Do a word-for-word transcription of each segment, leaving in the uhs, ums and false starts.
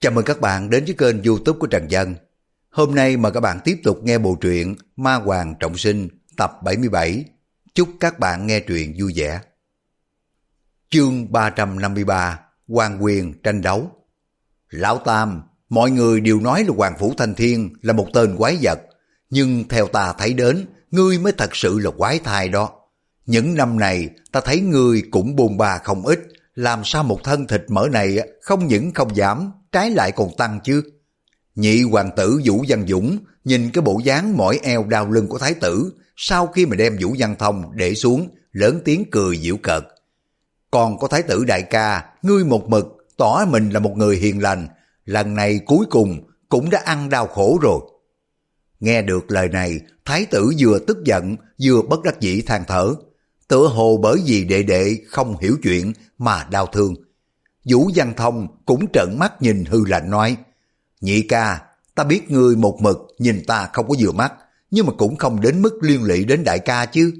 Chào mừng các bạn đến với kênh YouTube của Trần Dân. Hôm nay mời các bạn tiếp tục nghe bộ truyện Ma Hoàng Trọng Sinh tập bảy mươi bảy. Chúc các bạn nghe truyện vui vẻ. Chương ba trăm năm mươi ba, Hoàng quyền tranh đấu. Lão Tam, mọi người đều nói là Hoàng Phủ Thanh Thiên là một tên quái vật, nhưng theo ta thấy đến, ngươi mới thật sự là quái thai đó. Những năm này ta thấy ngươi cũng bôn ba không ít, làm sao một thân thịt mỡ này không những không giảm, trái lại còn tăng chứ. Nhị hoàng tử Vũ Văn Dũng nhìn cái bộ dáng mỏi eo đau lưng của thái tử, sau khi mà đem Vũ Văn Thông để xuống, lớn tiếng cười giễu cợt. Còn có thái tử đại ca, ngươi một mực tỏ mình là một người hiền lành, lần này cuối cùng cũng đã ăn đau khổ rồi. Nghe được lời này, thái tử vừa tức giận vừa bất đắc dĩ than thở, tựa hồ bởi vì đệ đệ không hiểu chuyện mà đau thương. Vũ Văn Thông cũng trợn mắt nhìn hư lạnh nói, nhị ca, ta biết ngươi một mực nhìn ta không có vừa mắt, nhưng mà cũng không đến mức liên lụy đến đại ca chứ.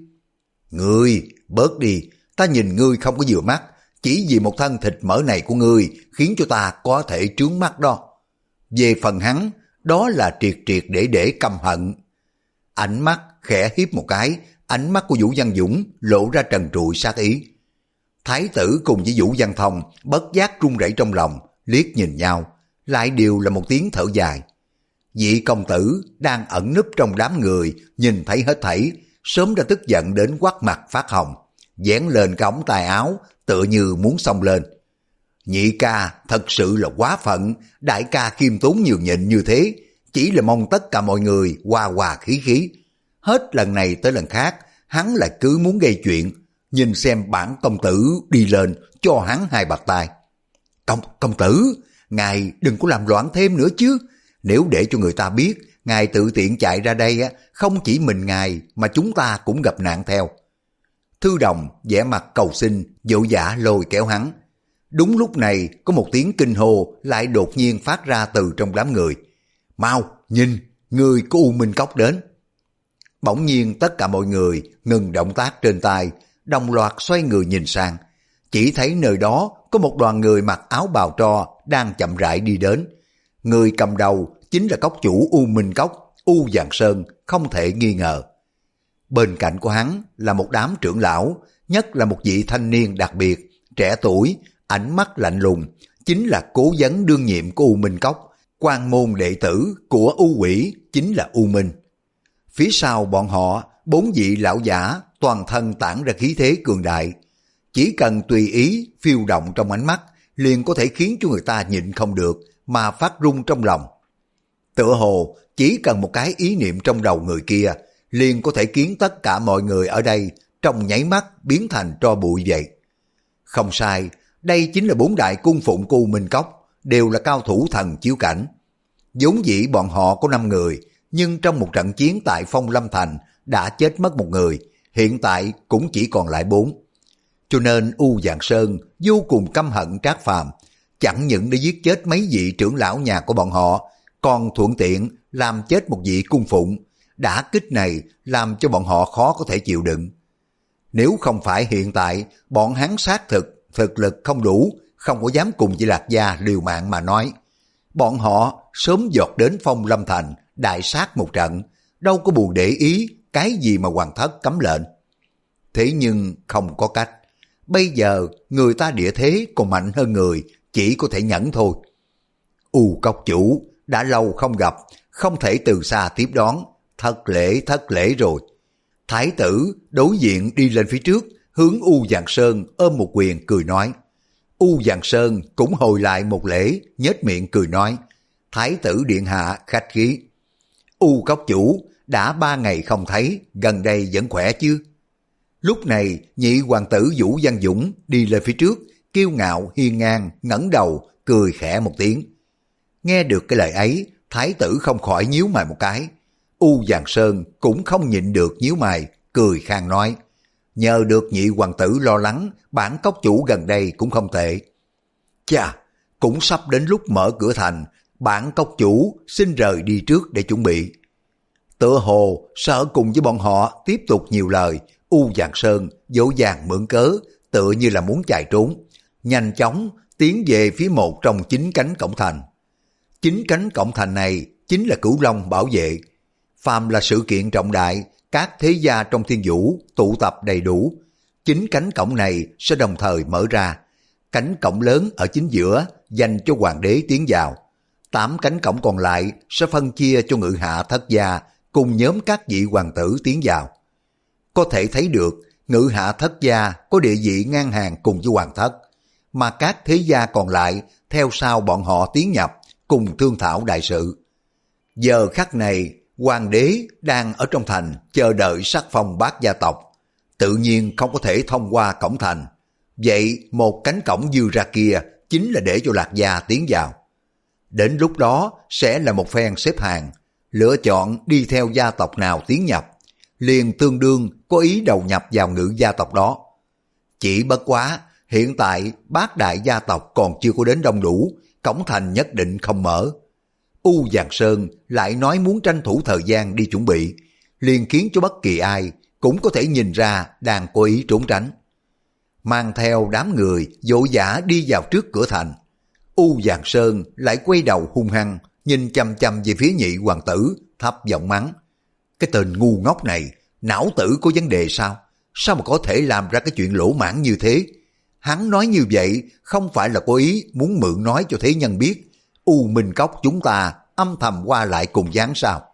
Ngươi, bớt đi, ta nhìn ngươi không có vừa mắt, chỉ vì một thân thịt mỡ này của ngươi khiến cho ta có thể trướng mắt đó. Về phần hắn, đó là triệt triệt để để căm hận. Ánh mắt khẽ hiếp một cái, ánh mắt của Vũ Văn Dũng lộ ra trần trụi sát ý. Thái tử cùng với Vũ Văn Thông bất giác run rẩy trong lòng, liếc nhìn nhau, lại đều là một tiếng thở dài. Vị công tử đang ẩn núp trong đám người, nhìn thấy hết thảy, sớm đã tức giận đến quắt mặt phát hồng, vén lên cái ống tay áo, tựa như muốn xông lên. Nhị ca thật sự là quá phận, đại ca khiêm tốn nhường nhịn như thế, chỉ là mong tất cả mọi người hòa hòa khí khí. Hết lần này tới lần khác, hắn lại cứ muốn gây chuyện, nhìn xem bản công tử đi lên cho hắn hai bạt tay. Công, công tử, ngài đừng có làm loạn thêm nữa chứ, nếu để cho người ta biết, ngài tự tiện chạy ra đây, không chỉ mình ngài mà chúng ta cũng gặp nạn theo. Thư Đồng vẻ mặt cầu xin, dỗ dã lôi kéo hắn. Đúng lúc này có một tiếng kinh hô lại đột nhiên phát ra từ trong đám người. Mau, nhìn, người của U Minh Cốc đến. Bỗng nhiên tất cả mọi người ngừng động tác trên tay, đồng loạt xoay người nhìn sang. Chỉ thấy nơi đó có một đoàn người mặc áo bào tro đang chậm rãi đi đến. Người cầm đầu chính là cốc chủ U Minh Cốc, U Vạn Sơn, không thể nghi ngờ. Bên cạnh của hắn là một đám trưởng lão, nhất là một vị thanh niên đặc biệt, trẻ tuổi, ánh mắt lạnh lùng, chính là cố vấn đương nhiệm của U Minh Cốc, quan môn đệ tử của U Quỷ chính là U Minh. Phía sau bọn họ, bốn vị lão giả toàn thân tản ra khí thế cường đại, chỉ cần tùy ý phiêu động trong ánh mắt liền có thể khiến cho người ta nhịn không được mà phát run trong lòng. Tựa hồ chỉ cần một cái ý niệm trong đầu người kia liền có thể khiến tất cả mọi người ở đây trong nháy mắt biến thành tro bụi vậy. Không sai, đây chính là bốn đại cung phụng của U Minh Cốc, đều là cao thủ thần chiếu cảnh. Vốn dĩ bọn họ có năm người, nhưng trong một trận chiến tại Phong Lâm Thành đã chết mất một người, hiện tại cũng chỉ còn lại bốn. Cho nên U Vạn Sơn vô cùng căm hận Trác Phàm, chẳng những đã giết chết mấy vị trưởng lão nhà của bọn họ, còn thuận tiện làm chết một vị cung phụng. Đả kích này làm cho bọn họ khó có thể chịu đựng. Nếu không phải hiện tại bọn hắn xác thực thực lực không đủ, không có dám cùng với Lạc Gia liều mạng mà nói, bọn họ sớm dọt đến Phong Lâm Thành đại sát một trận, đâu có buồn để ý cái gì mà hoàng thất cấm lệnh. Thế nhưng không có cách, bây giờ người ta địa thế còn mạnh hơn người, chỉ có thể nhẫn thôi. U Cốc chủ đã lâu không gặp, không thể từ xa tiếp đón, thất lễ thất lễ rồi. Thái tử đối diện đi lên phía trước, hướng U Vạn Sơn ôm một quyền cười nói. U Vạn Sơn cũng hồi lại một lễ, nhếch miệng cười nói, thái tử điện hạ khách khí. U Cốc chủ đã ba ngày không thấy, gần đây vẫn khỏe chứ? Lúc này nhị hoàng tử Vũ Văn Dũng đi lên phía trước, kiêu ngạo hiên ngang ngẩng đầu cười khẽ một tiếng. Nghe được cái lời ấy, thái tử không khỏi nhíu mày một cái. U Vạn Sơn cũng không nhịn được nhíu mày, cười khang nói, nhờ được nhị hoàng tử lo lắng, bản cốc chủ gần đây cũng không tệ. Chà, cũng sắp đến lúc mở cửa thành, bản cốc chủ xin rời đi trước để chuẩn bị. Tựa hồ sợ cùng với bọn họ tiếp tục nhiều lời, U Vạn Sơn dỗ dàng mượn cớ, tựa như là muốn chạy trốn, nhanh chóng tiến về phía một trong chín cánh cổng thành. Chính cánh cổng thành này chính là Cửu Long bảo vệ. Phàm là sự kiện trọng đại, các thế gia trong thiên vũ tụ tập đầy đủ, chính cánh cổng này sẽ đồng thời mở ra. Cánh cổng lớn ở chính giữa dành cho hoàng đế tiến vào. Tám cánh cổng còn lại sẽ phân chia cho ngự hạ thất gia cùng nhóm các vị hoàng tử tiến vào. Có thể thấy được ngự hạ thất gia có địa vị ngang hàng cùng với hoàng thất, mà các thế gia còn lại theo sau bọn họ tiến nhập cùng thương thảo đại sự. Giờ khắc này, hoàng đế đang ở trong thành chờ đợi sắc phong bát gia tộc, tự nhiên không có thể thông qua cổng thành. Vậy một cánh cổng dư ra kia chính là để cho Lạc gia tiến vào. Đến lúc đó sẽ là một phen xếp hàng, lựa chọn đi theo gia tộc nào tiến nhập, liền tương đương có ý đầu nhập vào ngự gia tộc đó. Chỉ bất quá, hiện tại bát đại gia tộc còn chưa có đến đông đủ, cổng thành nhất định không mở. U Giàng Sơn lại nói muốn tranh thủ thời gian đi chuẩn bị, liền khiến cho bất kỳ ai cũng có thể nhìn ra đang cố ý trốn tránh. Mang theo đám người vội vã đi vào trước cửa thành, U Giàng Sơn lại quay đầu hung hăng nhìn chăm chăm về phía nhị hoàng tử, thấp giọng mắng: cái tên ngu ngốc này, não tử có vấn đề sao? Sao mà có thể làm ra cái chuyện lỗ mãng như thế? Hắn nói như vậy không phải là cố ý muốn mượn nói cho thế nhân biết U Minh Cốc chúng ta âm thầm qua lại cùng gián sao?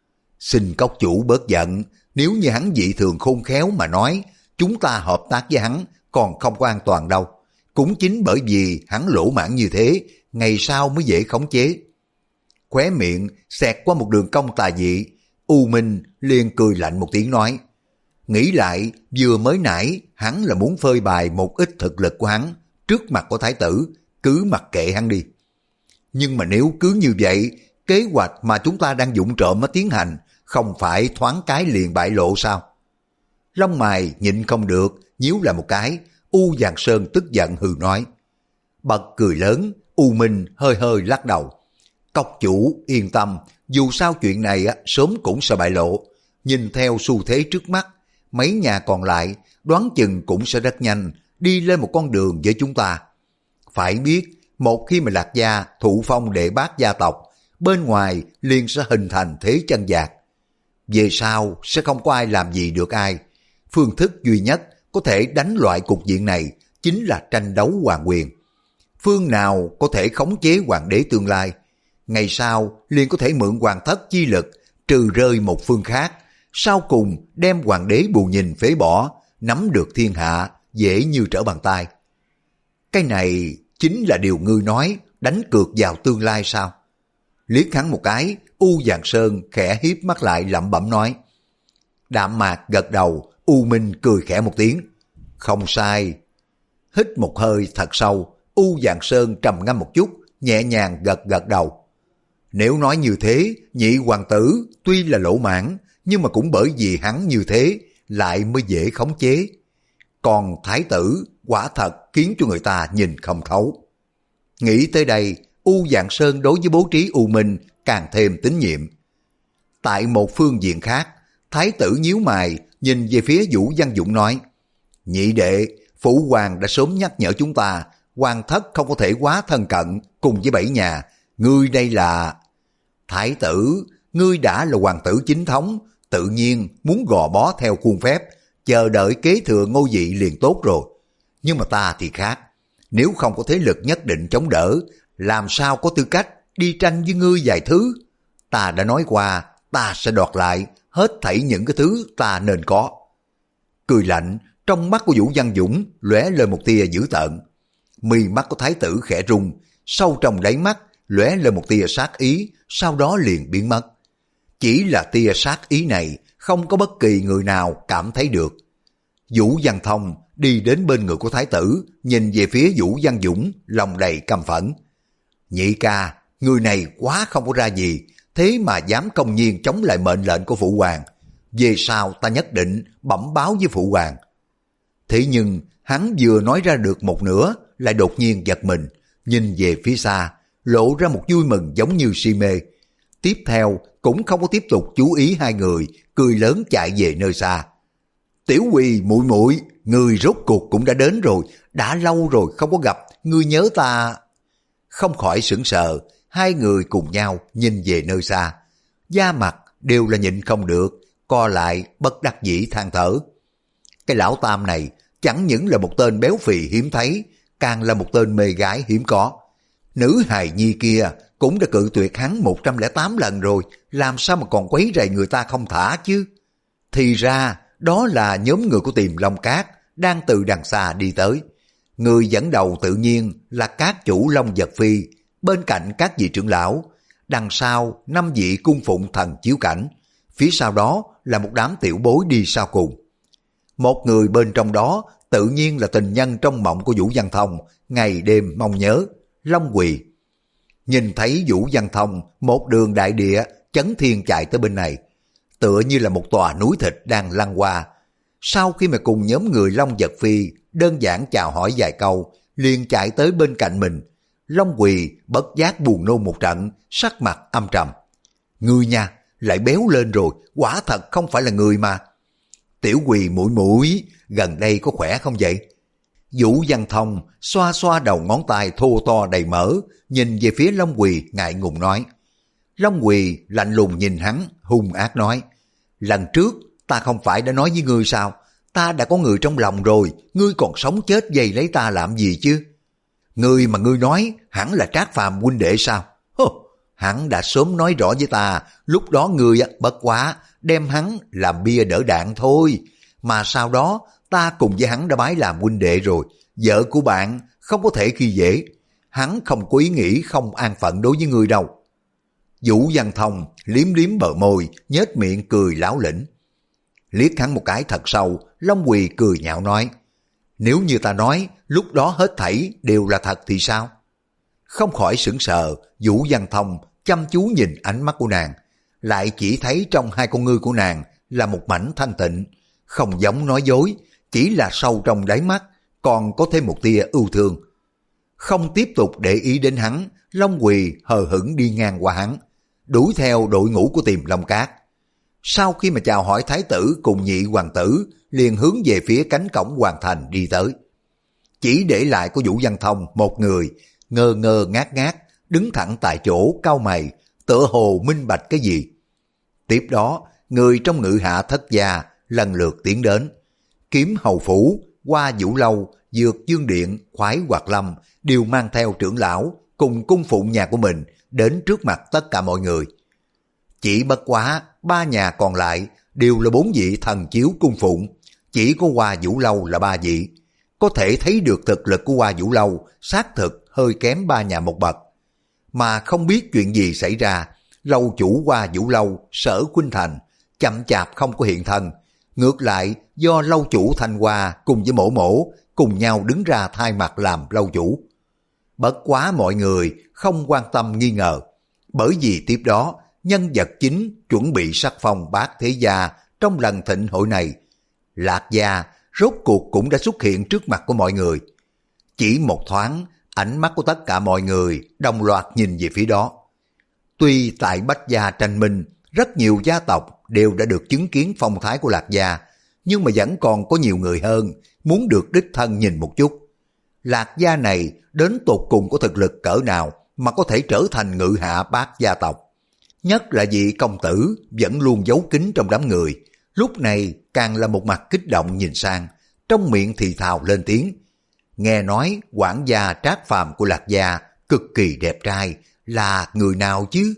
Xin cốc chủ bớt giận, nếu như hắn dị thường khôn khéo mà nói, chúng ta hợp tác với hắn còn không có an toàn đâu. Cũng chính bởi vì hắn lỗ mãng như thế, ngày sau mới dễ khống chế. Khóe miệng xẹt qua một đường cong tà dị, U Minh liền cười lạnh một tiếng nói: nghĩ lại vừa mới nãy hắn là muốn phơi bày một ít thực lực của hắn trước mặt của thái tử, cứ mặc kệ hắn đi. Nhưng mà nếu cứ như vậy, kế hoạch mà chúng ta đang dụng trộm mà tiến hành không phải thoáng cái liền bại lộ sao? Lông mày nhịn không được nhíu lại một cái, U Giàng Sơn tức giận hừ nói. Bật cười lớn, U Minh hơi hơi lắc đầu. Cốc chủ yên tâm, dù sao chuyện này sớm cũng sẽ bại lộ. Nhìn theo xu thế trước mắt, mấy nhà còn lại đoán chừng cũng sẽ rất nhanh đi lên một con đường với chúng ta. Phải biết, một khi mà Lạc gia thụ phong đệ bát gia tộc, bên ngoài liền sẽ hình thành thế chân vạc. Về sau sẽ không có ai làm gì được ai. Phương thức duy nhất có thể đánh loại cục diện này chính là tranh đấu hoàng quyền. Phương nào có thể khống chế hoàng đế tương lai, ngày sau liền có thể mượn hoàng thất chi lực trừ rơi một phương khác, sau cùng đem hoàng đế bù nhìn phế bỏ, nắm được thiên hạ dễ như trở bàn tay. Cái này chính là điều ngươi nói, đánh cược vào tương lai sao? Liếc hắn một cái, U Giàng Sơn khẽ hiếp mắt lại lẩm bẩm nói. Đạm Mạc gật đầu, U Minh cười khẽ một tiếng. Không sai. Hít một hơi thật sâu, U Giàng Sơn trầm ngâm một chút, nhẹ nhàng gật gật đầu. Nếu nói như thế, nhị hoàng tử tuy là lỗ mãn, nhưng mà cũng bởi vì hắn như thế, lại mới dễ khống chế. Còn thái tử quả thật khiến cho người ta nhìn không thấu. Nghĩ tới đây, U Giàng Sơn đối với bố trí U Minh càng thêm tín nhiệm. Tại một phương diện khác, thái tử nhíu mày nhìn về phía Vũ Văn Dũng nói: nhị đệ, phụ hoàng đã sớm nhắc nhở chúng ta, hoàng thất không có thể quá thân cận cùng với bảy nhà. Ngươi đây là... Thái tử, ngươi đã là hoàng tử chính thống, tự nhiên muốn gò bó theo khuôn phép, chờ đợi kế thừa ngôi vị liền tốt rồi. Nhưng mà ta thì khác, nếu không có thế lực nhất định chống đỡ, làm sao có tư cách đi tranh với ngươi vài thứ. Ta đã nói qua, ta sẽ đoạt lại hết thảy những cái thứ ta nên có. Cười lạnh, trong mắt của Vũ Văn Dũng lóe lên một tia dữ tợn. Mi mắt của thái tử khẽ rung, sâu trong đáy mắt lóe lên một tia sát ý, sau đó liền biến mất. Chỉ là tia sát ý này không có bất kỳ người nào cảm thấy được. Vũ Văn Thông đi đến bên người của thái tử, nhìn về phía Vũ Văn Dũng, lòng đầy căm phẫn. Nhị ca, người này quá không có ra gì, thế mà dám công nhiên chống lại mệnh lệnh của phụ hoàng. Về sau ta nhất định bẩm báo với phụ hoàng. Thế nhưng hắn vừa nói ra được một nửa, lại đột nhiên giật mình, nhìn về phía xa, lộ ra một vui mừng giống như si mê. Tiếp theo cũng không có tiếp tục chú ý hai người, cười lớn chạy về nơi xa. Tiểu Quỳ muội muội, người rốt cuộc cũng đã đến rồi, đã lâu rồi không có gặp, ngươi nhớ ta. không khỏi sững sờ, hai người cùng nhau nhìn về nơi xa. Da mặt đều là nhịn không được, co lại bất đắc dĩ than thở. Cái lão Tam này chẳng những là một tên béo phì hiếm thấy, càng là một tên mê gái hiếm có. Nữ hài nhi kia cũng đã cự tuyệt hắn một trăm lẻ tám lần rồi, làm sao mà còn quấy rầy người ta không thả chứ? Thì ra đó là nhóm người của Tiềm Long Cát đang từ đằng xa đi tới. Người dẫn đầu tự nhiên là các chủ Long Vật Phi, bên cạnh các vị trưởng lão, đằng sau năm vị cung phụng thần chiếu cảnh, phía sau đó là một đám tiểu bối đi sau cùng. Một người bên trong đó tự nhiên là tình nhân trong mộng của Vũ Văn Thông, ngày đêm mong nhớ, Long Quỳ. Nhìn thấy Vũ Văn Thông một đường đại địa chấn thiên chạy tới bên này, tựa như là một tòa núi thịt đang lăn qua. Sau khi mà cùng nhóm người Long Vật Phi đơn giản chào hỏi vài câu, liền chạy tới bên cạnh mình. Long Quỳ bất giác buồn nôn một trận, sắc mặt âm trầm. Ngươi nha, lại béo lên rồi, quả thật không phải là người mà. Tiểu Quỳ mũi mũi, gần đây có khỏe không vậy? Vũ Văn Thông xoa xoa đầu ngón tay thô to đầy mỡ, nhìn về phía Long Quỳ ngại ngùng nói. Long Quỳ lạnh lùng nhìn hắn, hung ác nói. Lần trước ta không phải đã nói với ngươi sao? Ta đã có người trong lòng rồi, ngươi còn sống chết dày lấy ta làm gì chứ? Ngươi mà ngươi nói hẳn là Trác Phàm huynh đệ sao? Hô, hắn đã sớm nói rõ với ta, lúc đó ngươi bất quá đem hắn làm bia đỡ đạn thôi. Mà sau đó ta cùng với hắn đã bái làm huynh đệ rồi, vợ của bạn không có thể khi dễ. Hắn không có ý nghĩ không an phận đối với ngươi đâu. Vũ Văn Thông liếm liếm bờ môi, nhếch miệng cười láo lĩnh. Liếc hắn một cái thật sâu, Long Quỳ cười nhạo nói. Nếu như ta nói lúc đó hết thảy đều là thật thì sao? Không khỏi sững sờ, Vũ Văn Thông chăm chú nhìn ánh mắt của nàng, lại chỉ thấy trong hai con ngươi của nàng là một mảnh thanh tịnh, không giống nói dối, chỉ là sâu trong đáy mắt còn có thêm một tia ưu thương. Không tiếp tục để ý đến hắn, Long Quỳ hờ hững đi ngang qua hắn, đuổi theo đội ngũ của Tiềm Long Cát. Sau khi mà chào hỏi thái tử cùng nhị hoàng tử, liền hướng về phía cánh cổng hoàng thành đi tới. Chỉ để lại của Vũ Văn Thông một người, ngơ ngơ ngác ngác, đứng thẳng tại chỗ cau mày, tựa hồ minh bạch cái gì. Tiếp đó, người trong ngự hạ thất gia lần lượt tiến đến. Kiếm Hầu Phủ, Hoa Vũ Lâu, Dược Dương Điện, Khoái Hoạt Lâm đều mang theo trưởng lão cùng cung phụng nhà của mình đến trước mặt tất cả mọi người. Chỉ bất quá ba nhà còn lại đều là bốn vị thần chiếu cung phụng, chỉ có Hoa Vũ Lâu là ba vị. Có thể thấy được thực lực của Hoa Vũ Lâu xác thực hơi kém ba nhà một bậc. Mà không biết chuyện gì xảy ra, lâu chủ Hoa Vũ Lâu Sở Khuynh Thành chậm chạp không có hiện thân. Ngược lại do lâu chủ Thanh Hoa cùng với Mổ Mổ cùng nhau đứng ra thay mặt làm lâu chủ. Bất quá mọi người không quan tâm nghi ngờ, bởi vì tiếp đó nhân vật chính chuẩn bị sắc phong bát thế gia trong lần thịnh hội này, Lạc Gia, rốt cuộc cũng đã xuất hiện trước mặt của mọi người. Chỉ một thoáng, ánh mắt của tất cả mọi người đồng loạt nhìn về phía đó. Tuy tại Bách Gia tranh minh, rất nhiều gia tộc đều đã được chứng kiến phong thái của Lạc Gia, nhưng mà vẫn còn có nhiều người hơn muốn được đích thân nhìn một chút. Lạc Gia này đến tột cùng có thực lực cỡ nào mà có thể trở thành ngự hạ bát gia tộc. Nhất là vị công tử vẫn luôn giấu kín trong đám người, lúc này càng là một mặt kích động nhìn sang, trong miệng thì thào lên tiếng. Nghe nói quản gia Trác Phàm của Lạc Gia cực kỳ đẹp trai, là người nào chứ?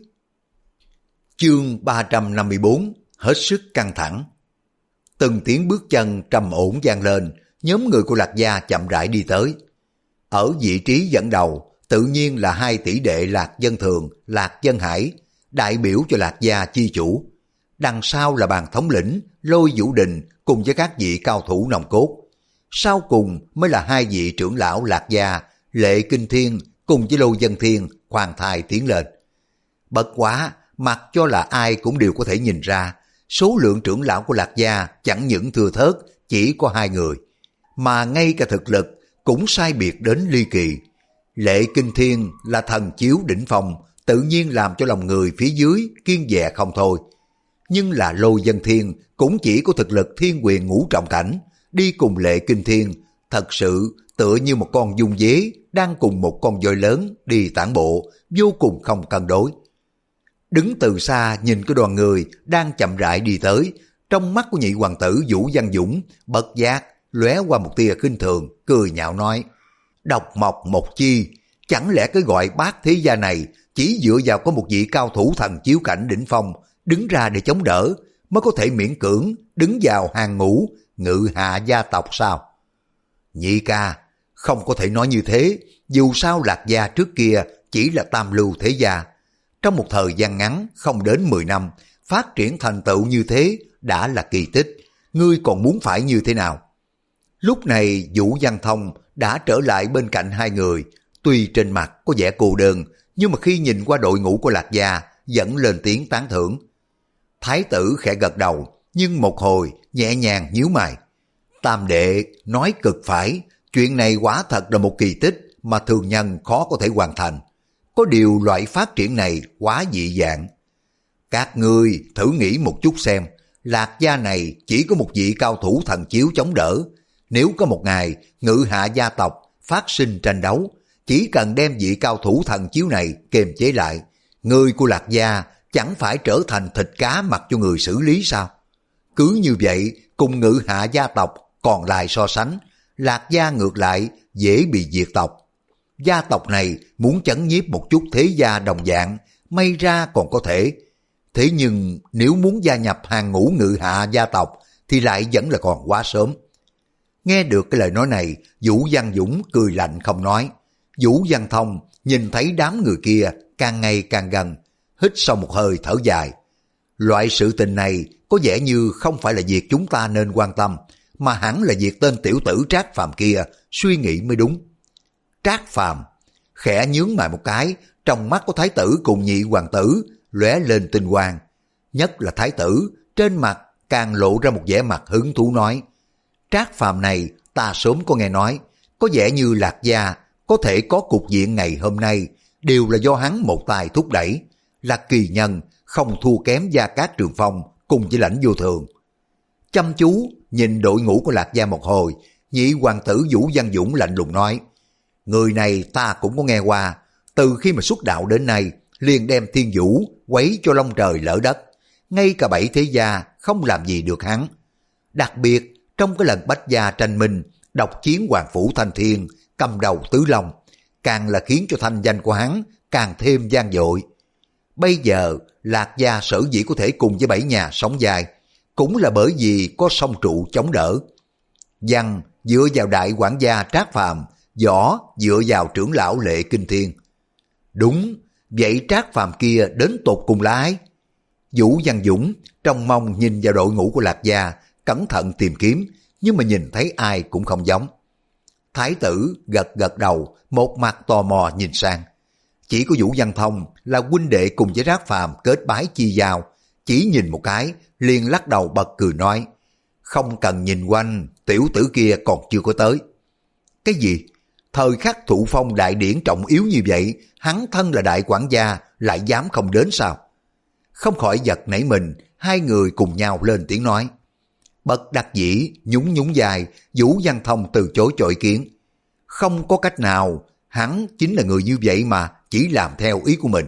Chương ba trăm năm mươi bốn, hết sức căng thẳng. Từng tiếng bước chân trầm ổn vang lên, nhóm người của Lạc Gia chậm rãi đi tới. Ở vị trí dẫn đầu, tự nhiên là hai tỷ đệ Lạc Dân Thường, Lạc Dân Hải, đại biểu cho Lạc Gia chi chủ. Đằng sau là bàn thống lĩnh Lôi Vũ Đình cùng với các vị cao thủ nòng cốt. Sau cùng mới là hai vị trưởng lão Lạc Gia, Lệ Kinh Thiên cùng với Lôi Dân Thiên khoan thai tiến lên. Bất quá, mặc cho là ai cũng đều có thể nhìn ra, số lượng trưởng lão của Lạc Gia chẳng những thưa thớt chỉ có hai người, mà ngay cả thực lực cũng sai biệt đến ly kỳ. Lệ Kinh Thiên là thần chiếu đỉnh phong, tự nhiên làm cho lòng người phía dưới kiêng dè không thôi. Nhưng là Lôi Dân Thiên cũng chỉ có thực lực thiên quyền ngũ trọng cảnh, đi cùng Lệ Kinh Thiên thật sự tựa như một con dung dế đang cùng một con voi lớn đi tản bộ, vô cùng không cân đối. Đứng từ xa nhìn cái đoàn người đang chậm rãi đi tới, trong mắt của nhị hoàng tử Vũ Văn Dũng bất giác lóe qua một tia khinh thường, cười nhạo nói: độc mộc một chi, chẳng lẽ cái gọi bát thế gia này chỉ dựa vào có một vị cao thủ thần chiếu cảnh đỉnh phong đứng ra để chống đỡ mới có thể miễn cưỡng đứng vào hàng ngũ ngự hạ gia tộc sao? Nhị ca, không có thể nói như thế, dù sao Lạc gia trước kia chỉ là tam lưu thế gia. Trong một thời gian ngắn không đến mười năm, phát triển thành tựu như thế đã là kỳ tích, ngươi còn muốn phải như thế nào? Lúc này Vũ Văn Thông đã trở lại bên cạnh hai người, tuy trên mặt có vẻ cô đơn, nhưng mà khi nhìn qua đội ngũ của Lạc gia vẫn lên tiếng tán thưởng. Thái tử khẽ gật đầu, nhưng một hồi nhẹ nhàng nhíu mày. Tam đệ nói cực phải, chuyện này quả thật là một kỳ tích mà thường nhân khó có thể hoàn thành. Có điều loại phát triển này quá dị dạng. Các ngươi thử nghĩ một chút xem, Lạc gia này chỉ có một vị cao thủ thần chiếu chống đỡ. Nếu có một ngày ngự hạ gia tộc phát sinh tranh đấu, chỉ cần đem vị cao thủ thần chiếu này kiềm chế lại, người của Lạc gia chẳng phải trở thành thịt cá mặc cho người xử lý sao? Cứ như vậy, cùng ngự hạ gia tộc còn lại so sánh, Lạc gia ngược lại dễ bị diệt tộc. Gia tộc này muốn chấn nhiếp một chút thế gia đồng dạng, may ra còn có thể. Thế nhưng nếu muốn gia nhập hàng ngũ ngự hạ gia tộc thì lại vẫn là còn quá sớm. Nghe được cái lời nói này, Vũ Văn Dũng cười lạnh không nói. Vũ Văn Thông nhìn thấy đám người kia càng ngày càng gần, hít sau một hơi thở dài. Loại sự tình này có vẻ như không phải là việc chúng ta nên quan tâm, mà hẳn là việc tên tiểu tử Trác Phàm kia suy nghĩ mới đúng. Trác Phàm khẽ nhướng mày một cái, trong mắt của thái tử cùng nhị hoàng tử lóe lên tinh quang. Nhất là thái tử, trên mặt càng lộ ra một vẻ mặt hứng thú nói: Trác Phàm này ta sớm có nghe nói, có vẻ như Lạc gia có thể có cục diện ngày hôm nay đều là do hắn một tài thúc đẩy, là kỳ nhân không thua kém Gia Cát Trường Phong cùng với Lãnh Vô Thường. Chăm chú nhìn đội ngũ của Lạc gia một hồi, nhị hoàng tử Vũ Văn Dũng lạnh lùng nói: người này ta cũng có nghe qua, từ khi mà xuất đạo đến nay liền đem Thiên Vũ quấy cho long trời lỡ đất, ngay cả bảy thế gia không làm gì được hắn. Đặc biệt trong cái lần Bách gia tranh minh, độc chiến Hoàng Phủ Thanh Thiên, cầm đầu tứ long, càng là khiến cho thanh danh của hắn càng thêm vang dội. Bây giờ Lạc gia sở dĩ có thể cùng với bảy nhà sống dài, cũng là bởi vì có song trụ chống đỡ. Văn dựa vào đại quản gia Trác Phàm, võ dựa vào trưởng lão Lệ Kinh Thiên. Đúng, vậy Trác Phàm kia đến tột cùng là ai? Vũ Văn Dũng trông mong nhìn vào đội ngũ của Lạc gia, cẩn thận tìm kiếm, nhưng mà nhìn thấy ai cũng không giống. Thái tử gật gật đầu, một mặt tò mò nhìn sang. Chỉ có Vũ Văn Thông là huynh đệ cùng với Trác Phàm kết bái chi giao, chỉ nhìn một cái liền lắc đầu bật cười nói: không cần nhìn quanh, tiểu tử kia còn chưa có tới. Cái gì? Thời khắc thụ phong đại điển trọng yếu như vậy, hắn thân là đại quản gia lại dám không đến sao? Không khỏi giật nảy mình, hai người cùng nhau lên tiếng nói. Bất đắc dĩ nhún nhún dài, Vũ Văn Thông từ chối cho ý kiến. Không có cách nào, hắn chính là người như vậy mà, chỉ làm theo ý của mình.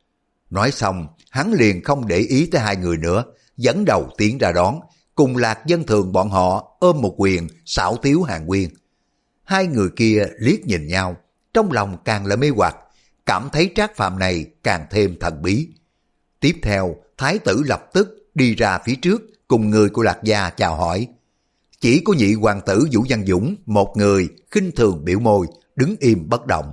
Nói xong, hắn liền không để ý tới hai người nữa, dẫn đầu tiến ra đón, cùng Lạc Dân Thường bọn họ ôm một quyền xảo tiếu hàng quyên. Hai người kia liếc nhìn nhau, trong lòng càng là mê hoặc, cảm thấy Trác Phàm này càng thêm thần bí. Tiếp theo, thái tử lập tức đi ra phía trước, cùng người của Lạc gia chào hỏi. Chỉ có nhị hoàng tử Vũ Văn Dũng một người khinh thường biểu môi, đứng im bất động.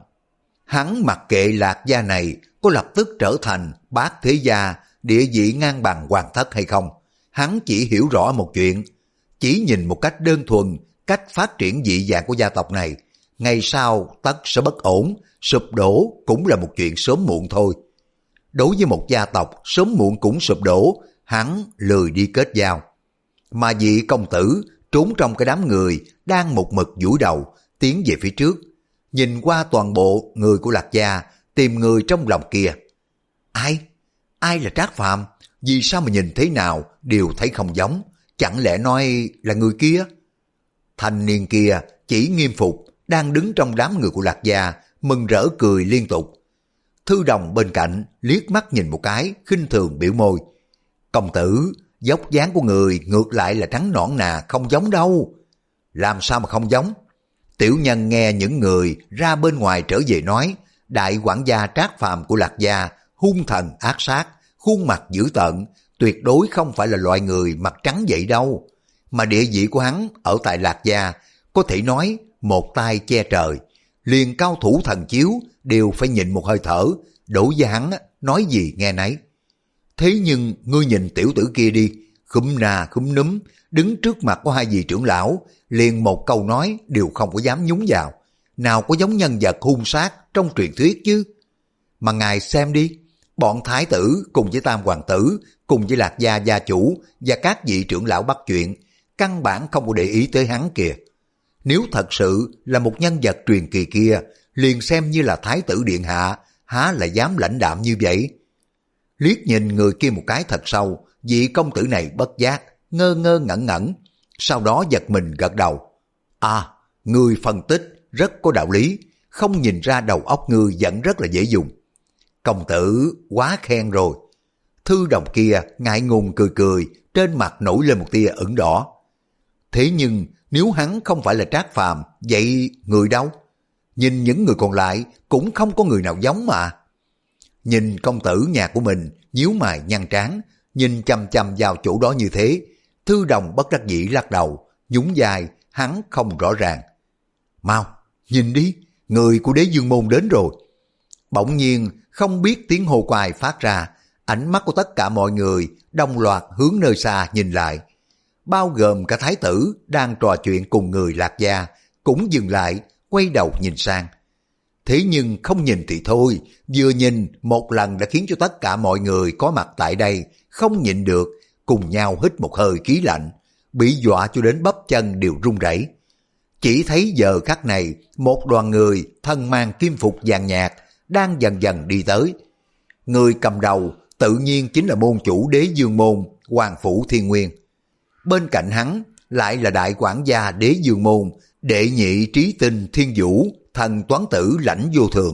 Hắn mặc kệ Lạc gia này có lập tức trở thành bát thế gia, địa vị ngang bằng hoàng thất hay không. Hắn chỉ hiểu rõ một chuyện, chỉ nhìn một cách đơn thuần cách phát triển dị dạng của gia tộc này, ngày sau tất sẽ bất ổn, sụp đổ cũng là một chuyện sớm muộn thôi. Đối với một gia tộc sớm muộn cũng sụp đổ, hắn lười đi kết giao. Mà vị công tử trốn trong cái đám người đang một mực duỗi đầu tiến về phía trước, nhìn qua toàn bộ người của Lạc gia, tìm người trong lòng kia. Ai? Ai là Trác Phàm? Vì sao mà nhìn thế nào đều thấy không giống? Chẳng lẽ nói là người kia? Thanh niên kia chỉ nghiêm phục, đang đứng trong đám người của Lạc gia, mừng rỡ cười liên tục. Thư Đồng bên cạnh liếc mắt nhìn một cái, khinh thường biểu môi. Công tử, dốc dáng của người ngược lại là trắng nõn nà, không giống đâu. Làm sao mà không giống? Tiểu nhân nghe những người ra bên ngoài trở về nói, đại quản gia Trác Phàm của Lạc gia hung thần ác sát, khuôn mặt dữ tợn, tuyệt đối không phải là loại người mặt trắng vậy đâu. Mà địa vị của hắn ở tại Lạc gia có thể nói một tay che trời, liền cao thủ thần chiếu đều phải nhịn một hơi thở, đối với hắn nói gì nghe nấy. Thế nhưng ngươi nhìn tiểu tử kia đi, khúm nà khúm núm, đứng trước mặt của hai vị trưởng lão, liền một câu nói đều không có dám nhúng vào. Nào có giống nhân vật hung sát trong truyền thuyết chứ. Mà ngài xem đi, bọn thái tử cùng với tam hoàng tử, cùng với Lạc gia gia chủ và các vị trưởng lão bắt chuyện, căn bản không có để ý tới hắn kìa. Nếu thật sự là một nhân vật truyền kỳ kia, liền xem như là thái tử điện hạ, há lại dám lãnh đạm như vậy. Liếc nhìn người kia một cái thật sâu, vị công tử này bất giác, ngơ ngơ ngẩn ngẩn, sau đó giật mình gật đầu. À, ngươi phân tích rất có đạo lý, không nhìn ra đầu óc ngươi vẫn rất là dễ dùng. Công tử quá khen rồi. Thư Đồng kia ngại ngùng cười cười, trên mặt nổi lên một tia ửng đỏ. Thế nhưng nếu hắn không phải là Trác Phàm, vậy người đâu? Nhìn những người còn lại cũng không có người nào giống mà. Nhìn công tử nhà của mình nhíu mày nhăn trán, nhìn chăm chăm vào chỗ đó như thế, Thư Đồng bất đắc dĩ lắc đầu, nhún vai, hắn không rõ ràng. Mau, nhìn đi, người của Đế Dương Môn đến rồi. Bỗng nhiên không biết tiếng hô quài phát ra, ánh mắt của tất cả mọi người đồng loạt hướng nơi xa nhìn lại. Bao gồm cả thái tử đang trò chuyện cùng người Lạc gia, cũng dừng lại, quay đầu nhìn sang. Thế nhưng không nhìn thì thôi, vừa nhìn một lần đã khiến cho tất cả mọi người có mặt tại đây không nhịn được, cùng nhau hít một hơi khí lạnh, bị dọa cho đến bắp chân đều run rẩy. Chỉ thấy giờ khắc này, một đoàn người thân mang kim phục vàng nhạt đang dần dần đi tới. Người cầm đầu tự nhiên chính là môn chủ Đế Dương Môn, Hoàng Phủ Thiên Nguyên. Bên cạnh hắn lại là đại quản gia Đế Dương Môn, đệ nhị trí tinh Thiên Vũ, thần toán tử Lãnh Vô Thường.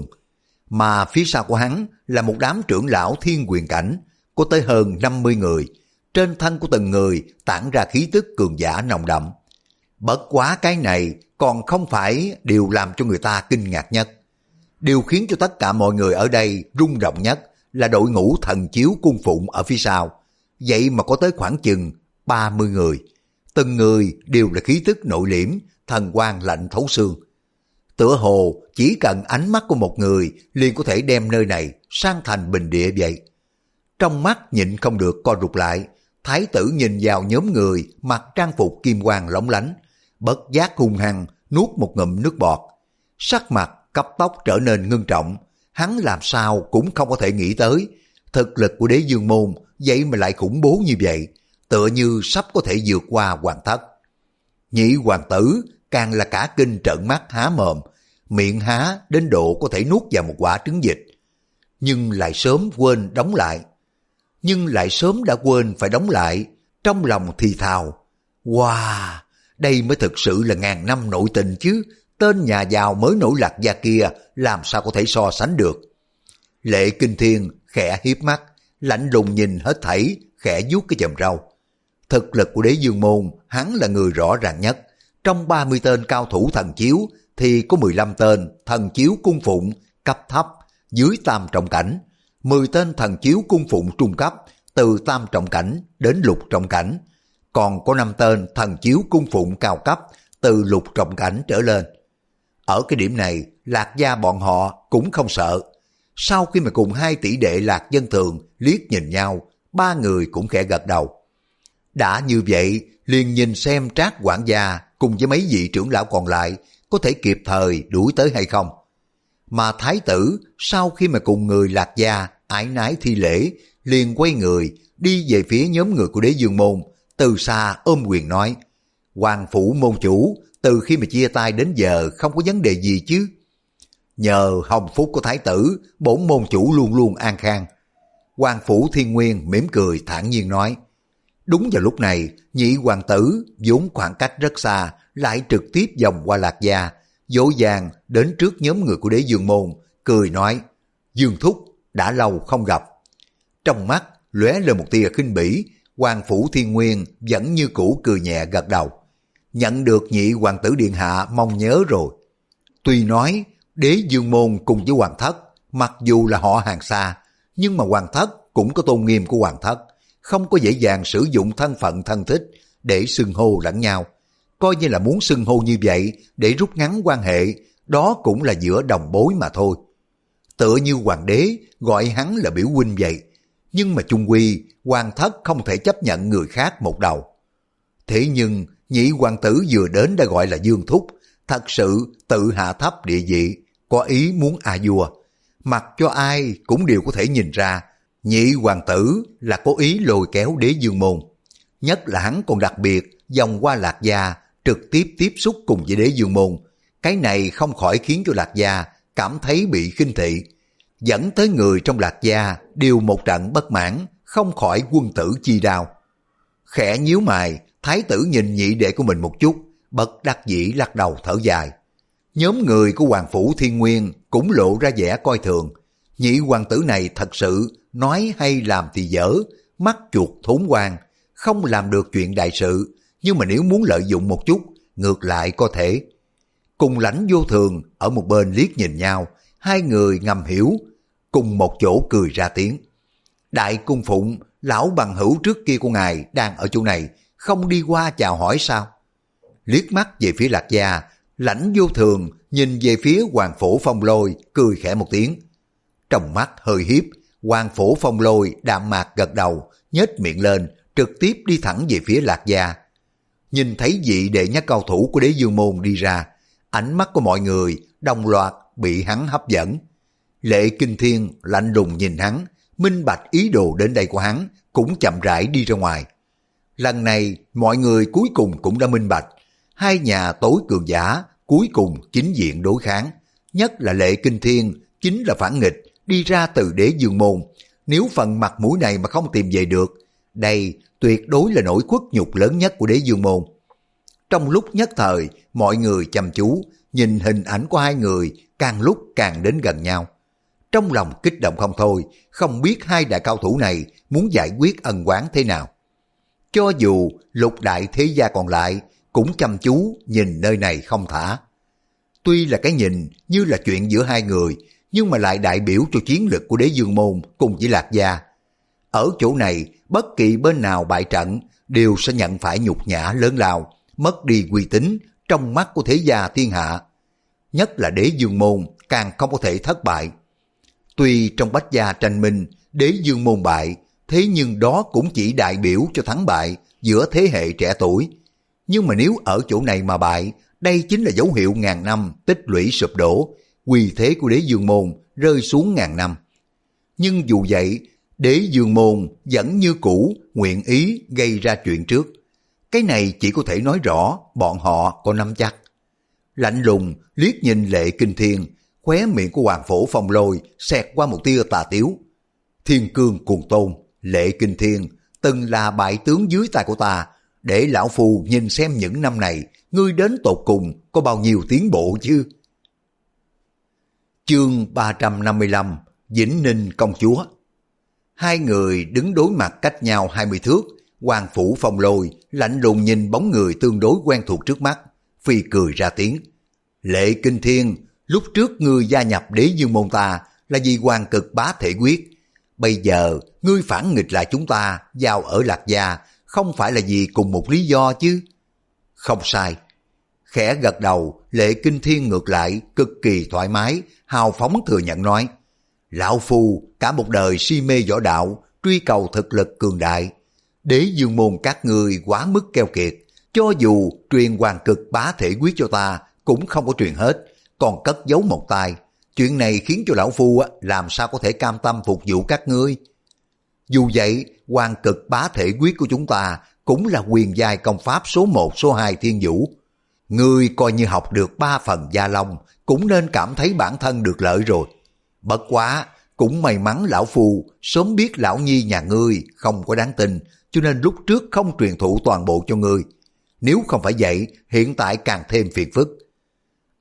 Mà phía sau của hắn là một đám trưởng lão thiên quyền cảnh, có tới hơn năm mươi người. Trên thân của từng người tản ra khí tức cường giả nồng đậm. Bất quá cái này còn không phải điều làm cho người ta kinh ngạc nhất. Điều khiến cho tất cả mọi người ở đây rung động nhất là đội ngũ thần chiếu cung phụng ở phía sau. Vậy mà có tới khoảng chừng ba mươi người. Từng người đều là khí tức nội liễm, thần quang lạnh thấu xương. Tựa hồ chỉ cần ánh mắt của một người liền có thể đem nơi này sang thành bình địa vậy. Trong mắt nhịn không được co rụt lại, thái tử nhìn vào nhóm người mặc trang phục kim quang lóng lánh, bất giác hung hăng nuốt một ngụm nước bọt. Sắc mặt cấp tốc trở nên ngưng trọng, hắn làm sao cũng không có thể nghĩ tới, thực lực của Đế Dương Môn vậy mà lại khủng bố như vậy, tựa như sắp có thể vượt qua Hoàng Thất. Nhị hoàng tử càng là cả kinh trợn mắt há mồm, miệng há đến độ có thể nuốt vào một quả trứng vịt, nhưng lại sớm quên đóng lại. Nhưng lại sớm đã quên phải đóng lại, trong lòng thì thào, wow, đây mới thực sự là ngàn năm nội tình chứ, tên nhà giàu mới nổi Lạc gia kia làm sao có thể so sánh được. Lệ Kinh Thiên khẽ hiếp mắt, lạnh lùng nhìn hết thảy, khẽ vuốt cái chòm râu. Thực lực của Đế Dương Môn hắn là người rõ ràng nhất. Trong ba mươi tên cao thủ thần chiếu thì có mười lăm tên thần chiếu cung phụng cấp thấp dưới tam trọng cảnh, mười tên thần chiếu cung phụng trung cấp từ tam trọng cảnh đến lục trọng cảnh, còn có năm tên thần chiếu cung phụng cao cấp từ lục trọng cảnh trở lên. Ở cái điểm này, Lạc gia bọn họ cũng không sợ. Sau khi mà cùng hai tỷ đệ Lạc Dân Thường liếc nhìn nhau, ba người cũng khẽ gật đầu. Đã như vậy, liền nhìn xem Trác quản gia cùng với mấy vị trưởng lão còn lại có thể kịp thời đuổi tới hay không. Mà thái tử sau khi mà cùng người Lạc gia ái nái thi lễ, liền quay người đi về phía nhóm người của Đế Dương Môn, từ xa ôm quyền nói: Hoàng phủ môn chủ, từ khi mà chia tay đến giờ không có vấn đề gì chứ? Nhờ hồng phúc của thái tử, bổn môn chủ luôn luôn an khang. Hoàng phủ Thiên Nguyên mỉm cười thản nhiên nói. Đúng vào lúc này, nhị hoàng tử vốn khoảng cách rất xa lại trực tiếp vòng qua Lạc gia, dỗ dàng đến trước nhóm người của Đế Dương Môn, cười nói: Dương thúc, đã lâu không gặp. Trong mắt lóe lên một tia khinh bỉ, Hoàng Phủ Thiên Nguyên vẫn như cũ cười nhẹ gật đầu. Nhận được nhị hoàng tử điện hạ mong nhớ rồi. Tuy nói Đế Dương Môn cùng với Hoàng thất mặc dù là họ hàng xa, nhưng mà Hoàng thất cũng có tôn nghiêm của Hoàng thất, không có dễ dàng sử dụng thân phận thân thích để xưng hô lẫn nhau. Coi như là muốn xưng hô như vậy để rút ngắn quan hệ, đó cũng là giữa đồng bối mà thôi. Tựa như hoàng đế gọi hắn là biểu huynh vậy, nhưng mà chung quy Hoàng thất không thể chấp nhận người khác một đầu. Thế nhưng nhị hoàng tử vừa đến đã gọi là Dương thúc, thật sự tự hạ thấp địa vị, có ý muốn a vua. Mặc cho ai cũng đều có thể nhìn ra nhị hoàng tử là có ý lôi kéo Đế Dương Môn. Nhất là hắn còn đặc biệt vòng qua Lạc Gia, trực tiếp tiếp xúc cùng với Đế Dương Môn. Cái này không khỏi khiến cho Lạc Gia cảm thấy bị khinh thị, dẫn tới người trong Lạc Gia đều một trận bất mãn, không khỏi quân tử chi đao. Khẽ nhíu mày, thái tử nhìn nhị đệ của mình một chút, bất đắc dĩ lắc đầu thở dài. Nhóm người của Hoàng Phủ Thiên Nguyên cũng lộ ra vẻ coi thường. Nhị hoàng tử này thật sự nói hay làm thì dở, mắt chuột thốn quan, không làm được chuyện đại sự, nhưng mà nếu muốn lợi dụng một chút, ngược lại có thể. Cùng Lãnh Vô Thường ở một bên liếc nhìn nhau, hai người ngầm hiểu, cùng một chỗ cười ra tiếng. Đại cung phụng, lão bằng hữu trước kia của ngài đang ở chỗ này, không đi qua chào hỏi sao? Liếc mắt về phía Lạc Gia, Lãnh Vô Thường nhìn về phía Hoàng Phổ Phong Lôi, cười khẽ một tiếng. Trong mắt hơi hiếp, Hoàng Phổ Phong Lôi đạm mạc gật đầu, nhếch miệng lên, trực tiếp đi thẳng về phía Lạc Gia. Nhìn thấy vị đệ nhất cao thủ của Đế Dương Môn đi ra, ánh mắt của mọi người đồng loạt bị hắn hấp dẫn. Lệ Kinh Thiên lạnh lùng nhìn hắn, minh bạch ý đồ đến đây của hắn, cũng chậm rãi đi ra ngoài. Lần này mọi người cuối cùng cũng đã minh bạch, hai nhà tối cường giả cuối cùng chính diện đối kháng, nhất là Lệ Kinh Thiên chính là phản nghịch đi ra từ Đế Dương Môn. Nếu phần mặt mũi này mà không tìm về được, đây tuyệt đối là nỗi khuất nhục lớn nhất của Đế Dương Môn. Trong lúc nhất thời, mọi người chăm chú nhìn hình ảnh của hai người càng lúc càng đến gần nhau. Trong lòng kích động không thôi, không biết hai đại cao thủ này muốn giải quyết ân oán thế nào. Cho dù lục đại thế gia còn lại cũng chăm chú nhìn nơi này không thả. Tuy là cái nhìn như là chuyện giữa hai người, nhưng mà lại đại biểu cho chiến lực của Đế Dương Môn cùng với Lạc Gia. Ở chỗ này, bất kỳ bên nào bại trận đều sẽ nhận phải nhục nhã lớn lao, mất đi uy tín trong mắt của thế gia thiên hạ. Nhất là Đế Dương Môn càng không có thể thất bại. Tuy trong bách gia tranh minh, Đế Dương Môn bại, thế nhưng đó cũng chỉ đại biểu cho thắng bại giữa thế hệ trẻ tuổi. Nhưng mà nếu ở chỗ này mà bại, đây chính là dấu hiệu ngàn năm tích lũy sụp đổ, uy thế của Đế Dương Môn rơi xuống ngàn năm. Nhưng dù vậy, Đế Dương Môn vẫn như cũ nguyện ý gây ra chuyện trước. Cái này chỉ có thể nói rõ bọn họ có nắm chắc. Lạnh lùng liếc nhìn Lệ Kinh Thiên, khóe miệng của Hoàng Phổ Phong Lôi xẹt qua một tia tà tiếu. Thiên cương cuồng tôn, Lệ Kinh Thiên từng là bại tướng dưới tay của ta, để lão phu nhìn xem những năm này ngươi đến tột cùng có bao nhiêu tiến bộ chứ. Chương ba trăm năm mươi lăm, Vĩnh Ninh công chúa. Hai người đứng đối mặt cách nhau hai mươi thước, Hoàng Phủ Phong Lôi lạnh lùng nhìn bóng người tương đối quen thuộc trước mắt, phi cười ra tiếng. Lệ Kinh Thiên, lúc trước ngươi gia nhập Đế Dương Môn ta là vì Hoàng Cực Bá Thể Quyết. Bây giờ ngươi phản nghịch lại chúng ta vào ở Lạc Gia, không phải là vì cùng một lý do chứ? Không sai. Khẽ gật đầu, Lệ Kinh Thiên ngược lại cực kỳ thoải mái, hào phóng thừa nhận nói. Lão phu cả một đời si mê võ đạo, truy cầu thực lực cường đại. Đế Dương Môn các ngươi quá mức keo kiệt, cho dù truyền Hoàng Cực Bá Thể Quyết cho ta cũng không có truyền hết, còn cất giấu một tay. Chuyện này khiến cho lão phu làm sao có thể cam tâm phục vụ các ngươi. Dù vậy, Hoàng Cực Bá Thể Quyết của chúng ta cũng là quyền giai công pháp số một số hai thiên vũ. Ngươi coi như học được ba phần gia long, cũng nên cảm thấy bản thân được lợi rồi. Bất quá, cũng may mắn lão phu sớm biết lão nhi nhà ngươi không có đáng tin, cho nên lúc trước không truyền thụ toàn bộ cho ngươi. Nếu không phải vậy, hiện tại càng thêm phiền phức.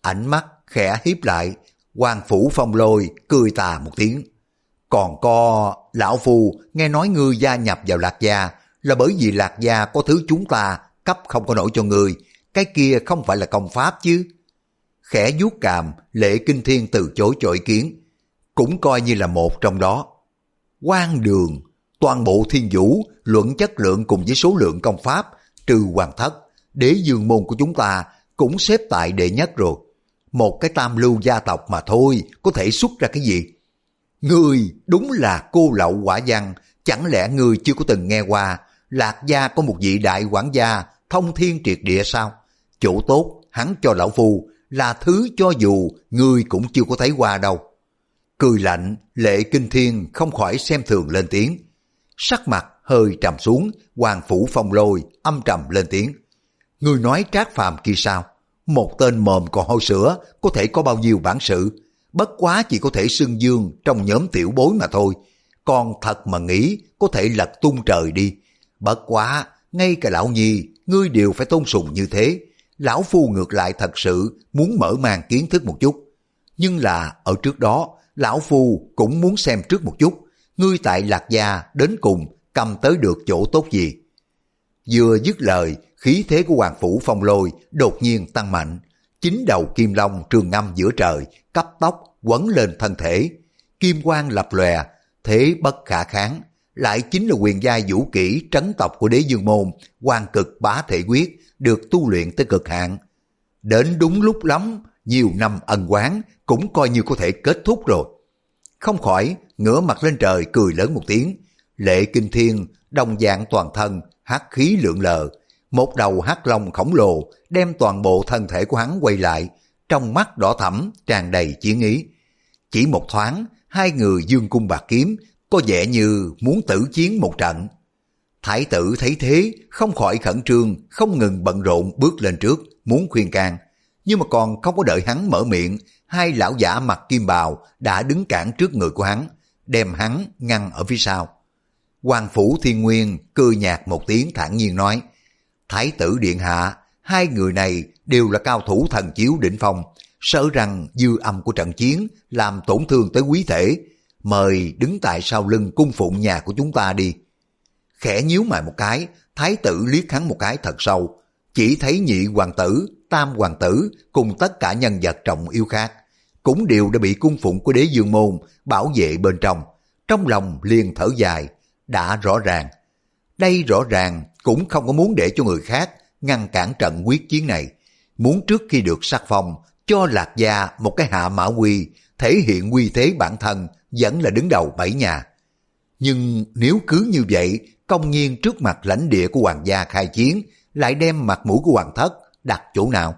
Ánh mắt khẽ hiếp lại, Hoàng Phủ Phong Lôi cười tà một tiếng. Còn co, lão phu nghe nói ngươi gia nhập vào Lạc Gia là bởi vì Lạc Gia có thứ chúng ta cấp không có nổi cho ngươi, cái kia không phải là công pháp chứ. Khẽ vuốt cằm, Lệ Kinh Thiên từ chối cho ý kiến, cũng coi như là một trong đó. Quan đường, toàn bộ thiên vũ luận chất lượng cùng với số lượng công pháp, trừ Hoàng Thất, Đế Dương môn của chúng ta cũng xếp tại đệ nhất rồi. Một cái tam lưu gia tộc mà thôi, có thể xuất ra cái gì? Ngươi đúng là cô lậu quả văn, chẳng lẽ ngươi chưa có từng nghe qua Lạc Gia có một vị đại quản gia thông thiên triệt địa sao? Chỗ tốt hắn cho lão phu là thứ cho dù ngươi cũng chưa có thấy qua đâu. Cười lạnh, Lệ Kinh Thiên không khỏi xem thường lên tiếng. Sắc mặt hơi trầm xuống, Hoàng Phủ Phong Lôi âm trầm lên tiếng. Ngươi nói Trác Phàm kia sao? Một tên mồm còn hôi sữa có thể có bao nhiêu bản sự? Bất quá chỉ có thể xưng dương trong nhóm tiểu bối mà thôi. Còn thật mà nghĩ có thể lật tung trời đi. Bất quá, ngay cả lão nhi, ngươi đều phải tôn sùng như thế. Lão phu ngược lại thật sự muốn mở màn kiến thức một chút. Nhưng là ở trước đó, lão phu cũng muốn xem trước một chút. Ngươi tại Lạc Gia đến cùng cầm tới được chỗ tốt gì? Vừa dứt lời, khí thế của Hoàng Phủ Phong Lôi đột nhiên tăng mạnh. Chính đầu kim long trường ngâm giữa trời, cấp tốc quấn lên thân thể. Kim quang lập lòe, thế bất khả kháng. Lại chính là quyền giai vũ kỹ trấn tộc của Đế Dương môn, Hoàng Cực Bá Thể Quyết, được tu luyện tới cực hạn. Đến đúng lúc lắm, nhiều năm ân oán cũng coi như có thể kết thúc rồi. Không khỏi ngửa mặt lên trời cười lớn một tiếng. Lệ Kinh Thiên đồng dạng toàn thân hắc khí lượn lờ, một đầu hắc long khổng lồ đem toàn bộ thân thể của hắn quay lại, trong mắt đỏ thẫm tràn đầy chiến ý. Chỉ một thoáng, hai người dương cung bạc kiếm, có vẻ như muốn tử chiến một trận. Thái tử thấy thế, không khỏi khẩn trương, không ngừng bận rộn bước lên trước, muốn khuyên can. Nhưng mà còn không có đợi hắn mở miệng, hai lão giả mặc kim bào đã đứng cản trước người của hắn, đem hắn ngăn ở phía sau. Hoàng Phủ Thiên Nguyên cười nhạt một tiếng thản nhiên nói, Thái tử điện hạ, hai người này đều là cao thủ thần chiếu đỉnh phong, sợ rằng dư âm của trận chiến làm tổn thương tới quý thể, mời đứng tại sau lưng cung phụng nhà của chúng ta đi. Khẽ nhíu mày một cái, thái tử liếc hắn một cái thật sâu, chỉ thấy nhị hoàng tử, tam hoàng tử cùng tất cả nhân vật trọng yêu khác, cũng đều đã bị cung phụng của Đế Dương môn bảo vệ bên trong. Trong lòng liền thở dài, đã rõ ràng. Đây rõ ràng cũng không có muốn để cho người khác ngăn cản trận quyết chiến này, muốn trước khi được sắc phong cho Lạc Gia một cái hạ mã uy, thể hiện uy thế bản thân vẫn là đứng đầu bảy nhà. Nhưng nếu cứ như vậy, công nhiên trước mặt lãnh địa của hoàng gia khai chiến, lại đem mặt mũi của hoàng thất đặt chỗ nào?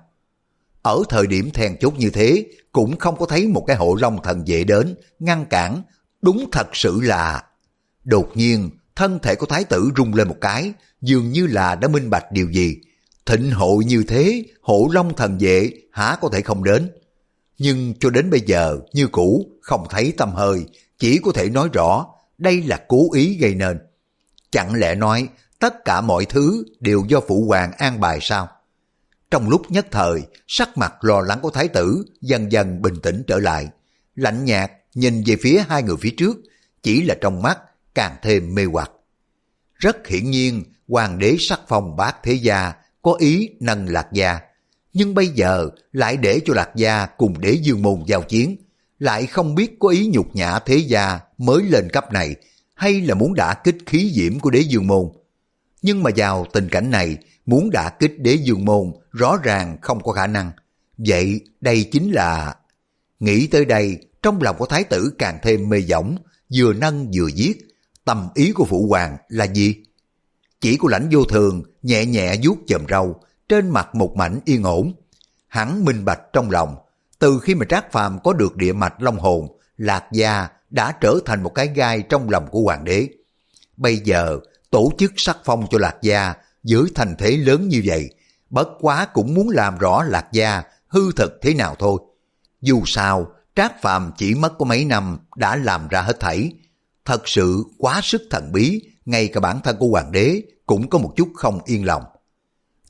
Ở thời điểm then chốt như thế, cũng không có thấy một cái hộ long thần vệ đến ngăn cản, đúng thật sự là... Đột nhiên, thân thể của thái tử rung lên một cái, dường như là đã minh bạch điều gì. Thịnh hội như thế, hộ long thần vệ há có thể không đến? Nhưng cho đến bây giờ, như cũ, không thấy tăm hơi, chỉ có thể nói rõ, đây là cố ý gây nên. Chẳng lẽ nói, tất cả mọi thứ đều do phụ hoàng an bài sao? Trong lúc nhất thời, sắc mặt lo lắng của thái tử dần dần bình tĩnh trở lại. Lạnh nhạt nhìn về phía hai người phía trước, chỉ là trong mắt càng thêm mê hoặc. Rất hiển nhiên, hoàng đế sắc phong bát thế gia có ý nâng Lạc Gia, nhưng bây giờ lại để cho Lạc Gia cùng Đế Dương môn giao chiến, lại không biết có ý nhục nhã thế gia mới lên cấp này, hay là muốn đả kích khí diễm của Đế Dương môn. Nhưng mà vào tình cảnh này, muốn đả kích Đế Dương môn rõ ràng không có khả năng. Vậy đây chính là... Nghĩ tới đây, trong lòng của thái tử càng thêm mê dõng, vừa nâng vừa giết. Tâm ý của phụ hoàng là gì? Chỉ của Lãnh Vô Thường nhẹ nhẹ vuốt chòm râu, trên mặt một mảnh yên ổn. Hắn minh bạch trong lòng, từ khi mà Trác Phàm có được địa mạch long hồn, Lạc Gia đã trở thành một cái gai trong lòng của hoàng đế. Bây giờ tổ chức sắc phong cho Lạc Gia với thành thế lớn như vậy, bất quá cũng muốn làm rõ Lạc Gia hư thực thế nào thôi. Dù sao, Trác Phàm chỉ mất có mấy năm đã làm ra hết thảy. Thật sự quá sức thần bí, ngay cả bản thân của hoàng đế cũng có một chút không yên lòng.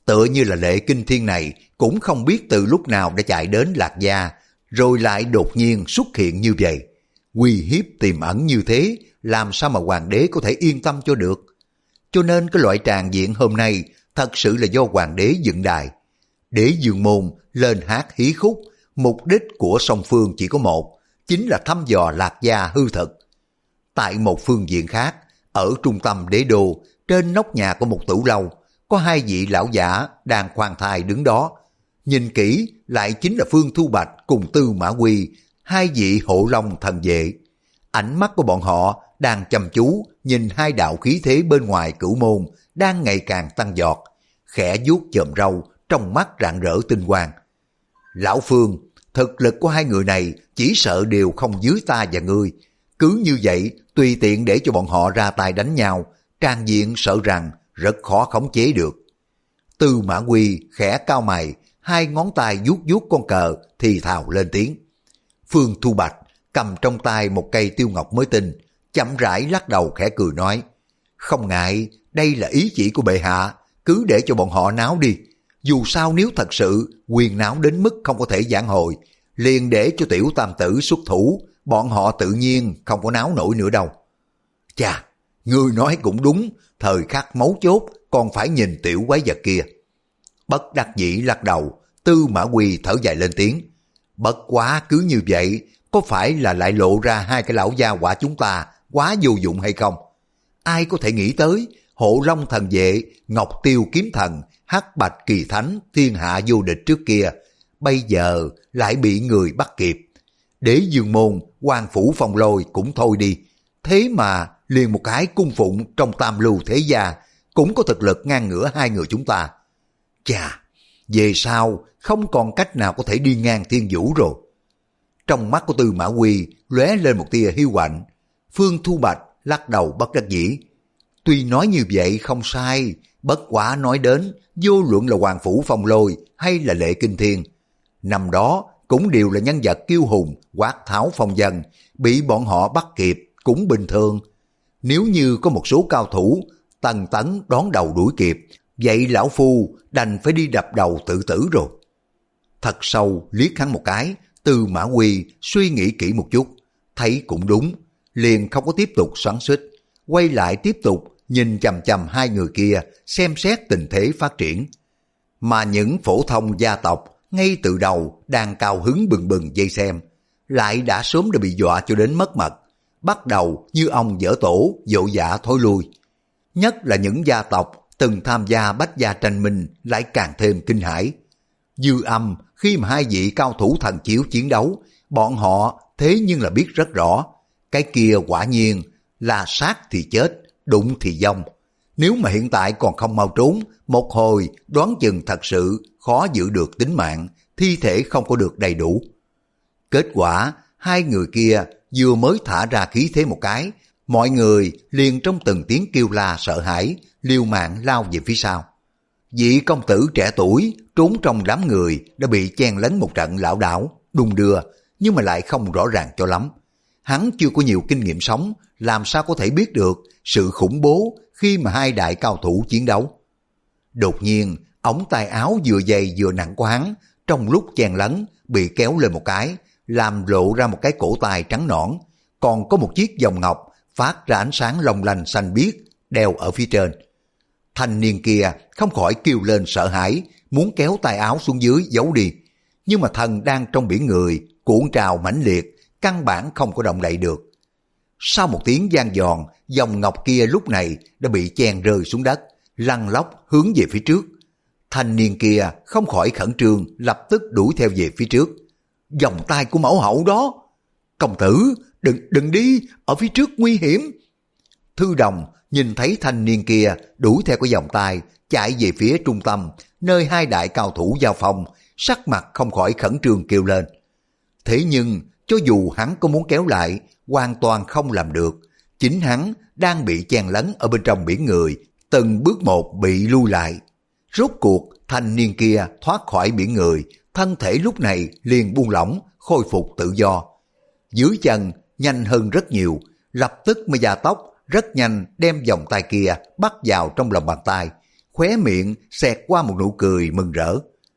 Tựa như là Lệ Kinh Thiên này cũng không biết từ lúc nào đã chạy đến Lạc Gia, rồi lại đột nhiên xuất hiện như vậy. Uy hiếp tiềm ẩn như thế, làm sao mà hoàng đế có thể yên tâm cho được. Cho nên cái loại tràng diện hôm nay thật sự là do hoàng đế dựng đài. Đế Dương Môn lên hát hí khúc, mục đích của song phương chỉ có một, chính là thăm dò Lạc Gia hư thực. Tại một phương diện khác, ở trung tâm đế đô, trên nóc nhà của một tử lâu, có hai vị lão giả đang khoan thai đứng đó. Nhìn kỹ lại chính là Phương Thu Bạch cùng Tư Mã Quy, hai vị hộ long thần vệ. Ánh mắt của bọn họ đang chăm chú nhìn hai đạo khí thế bên ngoài cửu môn đang ngày càng tăng giọt, khẽ vuốt chòm râu, trong mắt rạng rỡ tinh quang. Lão Phương, thực lực của hai người này chỉ sợ đều không dưới ta và ngươi. Cứ như vậy, tùy tiện để cho bọn họ ra tay đánh nhau, trang diện sợ rằng rất khó khống chế được. Tư Mã Quy khẽ cao mày, hai ngón tay vuốt vuốt con cờ thì thào lên tiếng. Phương Thu Bạch cầm trong tay một cây tiêu ngọc mới tinh, chậm rãi lắc đầu khẽ cười nói, không ngại, đây là ý chỉ của bệ hạ, cứ để cho bọn họ náo đi. Dù sao nếu thật sự quyền náo đến mức không có thể giảng hồi, liền để cho tiểu tam tử xuất thủ, bọn họ tự nhiên không có náo nổi nữa đâu. Chà, ngươi nói cũng đúng, thời khắc mấu chốt còn phải nhìn tiểu quái vật kia. Bất đắc dĩ lắc đầu, Tư Mã Quy thở dài lên tiếng. Bất quá cứ như vậy, có phải là lại lộ ra hai cái lão gia quả chúng ta quá vô dụng hay không? Ai có thể nghĩ tới, Hộ Long thần vệ, Ngọc Tiêu kiếm thần, Hắc Bạch kỳ thánh, thiên hạ vô địch trước kia, bây giờ lại bị người bắt kịp. Đế Dương Môn, Hoàng Phủ Phong Lôi cũng thôi đi, thế mà liền một cái cung phụng trong tam lưu thế gia cũng có thực lực ngang ngửa hai người chúng ta. Chà, về sau không còn cách nào có thể đi ngang thiên vũ rồi. Trong mắt của Tư Mã Quy lóe lên một tia hiu quạnh. Phương Thu Bạch lắc đầu bất đắc dĩ. Tuy nói như vậy không sai, bất quả nói đến vô luận là Hoàng Phủ Phong Lôi hay là Lệ Kinh Thiên, năm đó cũng đều là nhân vật kiêu hùng, quát tháo phong dân, bị bọn họ bắt kịp cũng bình thường. Nếu như có một số cao thủ tần tấn đón đầu đuổi kịp, vậy lão phu đành phải đi đập đầu tự tử rồi. Thật sâu liếc hắn một cái, Tư Mã Quy suy nghĩ kỹ một chút, thấy cũng đúng, liền không có tiếp tục xoắn xuýt, quay lại tiếp tục nhìn chằm chằm hai người kia, xem xét tình thế phát triển. Mà những phổ thông gia tộc ngay từ đầu đang cao hứng bừng bừng dây xem, lại đã sớm đã bị dọa cho đến mất mật, bắt đầu như ông dở tổ dỗ dã thối lui. Nhất là những gia tộc từng tham gia bách gia tranh minh lại càng thêm kinh hãi. Dư Âm khi mà hai vị cao thủ thần chiếu chiến đấu, bọn họ thế nhưng là biết rất rõ, cái kia quả nhiên là sát thì chết, đụng thì vong. Nếu mà hiện tại còn không mau trốn, một hồi đoán chừng thật sự khó giữ được tính mạng, thi thể không có được đầy đủ. Kết quả, hai người kia vừa mới thả ra khí thế một cái, mọi người liền trong từng tiếng kêu la sợ hãi, liều mạng lao về phía sau. Vị công tử trẻ tuổi trốn trong đám người đã bị chen lấn một trận lảo đảo, đung đưa, nhưng mà lại không rõ ràng cho lắm. Hắn chưa có nhiều kinh nghiệm sống, làm sao có thể biết được sự khủng bố khi mà hai đại cao thủ chiến đấu. Đột nhiên, ống tay áo vừa dày vừa nặng của hắn, trong lúc chen lấn, bị kéo lên một cái, làm lộ ra một cái cổ tay trắng nõn, còn có một chiếc vòng ngọc phát ra ánh sáng long lanh xanh biếc, đeo ở phía trên. Thanh niên kia không khỏi kêu lên sợ hãi, muốn kéo tay áo xuống dưới giấu đi, nhưng mà thần đang trong biển người, cuộn trào mãnh liệt, căn bản không có động đậy được. Sau một tiếng vang giòn, vòng ngọc kia lúc này đã bị chen rơi xuống đất, lăn lóc hướng về phía trước. Thanh niên kia không khỏi khẩn trương, lập tức đuổi theo về phía trước. Vòng tay của mẫu hậu đó! Công tử, đừng đừng đi, ở phía trước nguy hiểm! Thư Đồng nhìn thấy thanh niên kia đuổi theo cái vòng tay, chạy về phía trung tâm, nơi hai đại cao thủ giao phong, sắc mặt không khỏi khẩn trương kêu lên. Thế nhưng, cho dù hắn có muốn kéo lại, hoàn toàn không làm được. Chính hắn đang bị chen lấn ở bên trong biển người, từng bước một bị lui lại. Rốt cuộc, thanh niên kia thoát khỏi biển người, thân thể lúc này liền buông lỏng, khôi phục tự do. Dưới chân nhanh hơn rất nhiều, lập tức mới gia tốc, rất nhanh đem vòng tay kia bắt vào trong lòng bàn tay, khóe miệng xẹt qua một nụ cười mừng rỡ.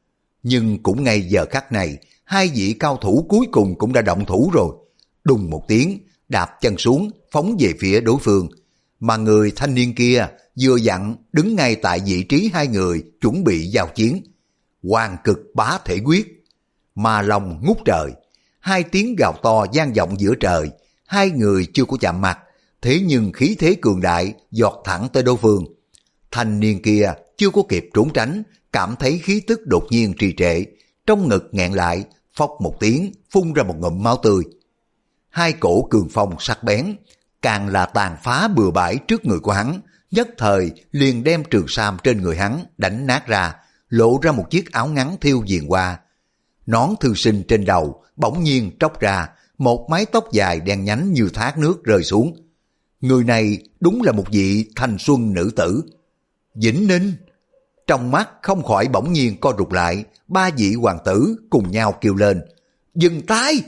Nhưng cũng ngay giờ khắc này, hai vị cao thủ cuối cùng cũng đã động thủ rồi. Đùng một tiếng, đạp chân xuống, phóng về phía đối phương. Mà người thanh niên kia vừa dặn đứng ngay tại vị trí hai người chuẩn bị giao chiến. Hoàng cực bá thể quyết, ma long ngút trời. Hai tiếng gào to vang vọng giữa trời. Hai người chưa có chạm mặt, thế nhưng khí thế cường đại giọt thẳng tới đối phương. Thanh niên kia chưa có kịp trốn tránh, cảm thấy khí tức đột nhiên trì trệ, trong ngực nghẹn lại, phốc một tiếng phun ra một ngụm máu tươi. Hai cổ cường phong sắc bén, càng là tàn phá bừa bãi trước người của hắn, nhất thời liền đem trường sam trên người hắn đánh nát ra, lộ ra một chiếc áo ngắn thiêu viền hoa. Nón thư sinh trên đầu bỗng nhiên tróc ra, một mái tóc dài đen nhánh như thác nước rơi xuống. Người này đúng là một vị thanh xuân nữ tử. Vĩnh Ninh! Trong mắt không khỏi bỗng nhiên co rụt lại, ba vị hoàng tử cùng nhau kêu lên, dừng tay!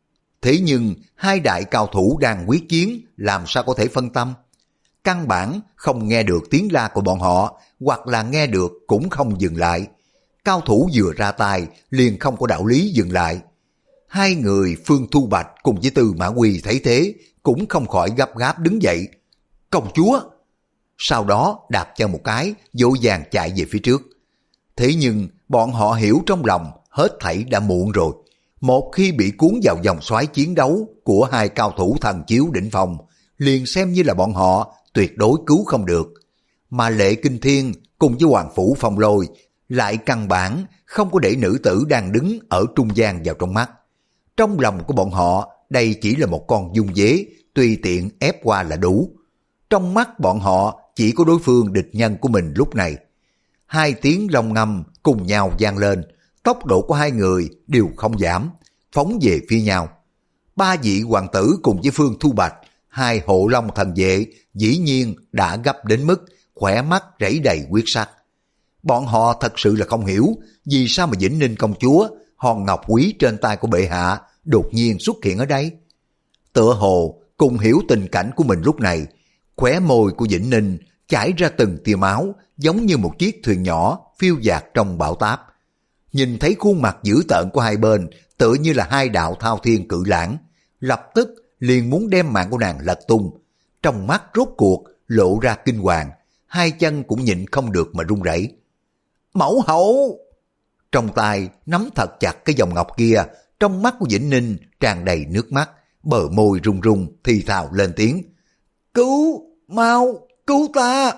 Thế nhưng hai đại cao thủ đang quyết chiến, làm sao có thể phân tâm? Căn bản không nghe được tiếng la của bọn họ, hoặc là nghe được cũng không dừng lại. Cao thủ vừa ra tay liền không có đạo lý dừng lại. Hai người Phương Thu Bạch cùng với Tư Mã Quy thấy thế cũng không khỏi gấp gáp đứng dậy. Công chúa! Sau đó đạp chân một cái, vội vàng chạy về phía trước. Thế nhưng bọn họ hiểu trong lòng hết thảy đã muộn rồi. Một khi bị cuốn vào vòng xoáy chiến đấu của hai cao thủ thần chiếu đỉnh phong, liền xem như là bọn họ tuyệt đối cứu không được. Mà Lệ Kinh Thiên cùng với Hoàng Phủ Phong Lôi lại căn bản không có để nữ tử đang đứng ở trung gian vào trong mắt. Trong lòng của bọn họ, đây chỉ là một con dung dế, tùy tiện ép qua là đủ. Trong mắt bọn họ chỉ có đối phương địch nhân của mình lúc này. Hai tiếng long ngâm cùng nhau vang lên, tốc độ của hai người đều không giảm, phóng về phía nhau. Ba vị hoàng tử cùng với Phương Thu Bạch, hai hộ long thần vệ dĩ nhiên đã gấp đến mức khỏe mắt rẫy đầy huyết sắc. Bọn họ thật sự là không hiểu vì sao mà Vĩnh Ninh công chúa, hòn ngọc quý trên tay của bệ hạ đột nhiên xuất hiện ở đây. Tựa hồ cùng hiểu tình cảnh của mình lúc này, khóe môi của Vĩnh Ninh chảy ra từng tia máu, giống như một chiếc thuyền nhỏ phiêu dạt trong bão táp. Nhìn thấy khuôn mặt dữ tợn của hai bên, tựa như là hai đạo thao thiên cự lãng, lập tức liền muốn đem mạng của nàng lật tung. Trong mắt rốt cuộc lộ ra kinh hoàng, hai chân cũng nhịn không được mà run rẩy. Mẫu hậu! Trong tay nắm thật chặt cái vòng ngọc kia, trong mắt của Vĩnh Ninh tràn đầy nước mắt, bờ môi run run thì thào lên tiếng. Cứu! Mau! Cứu ta!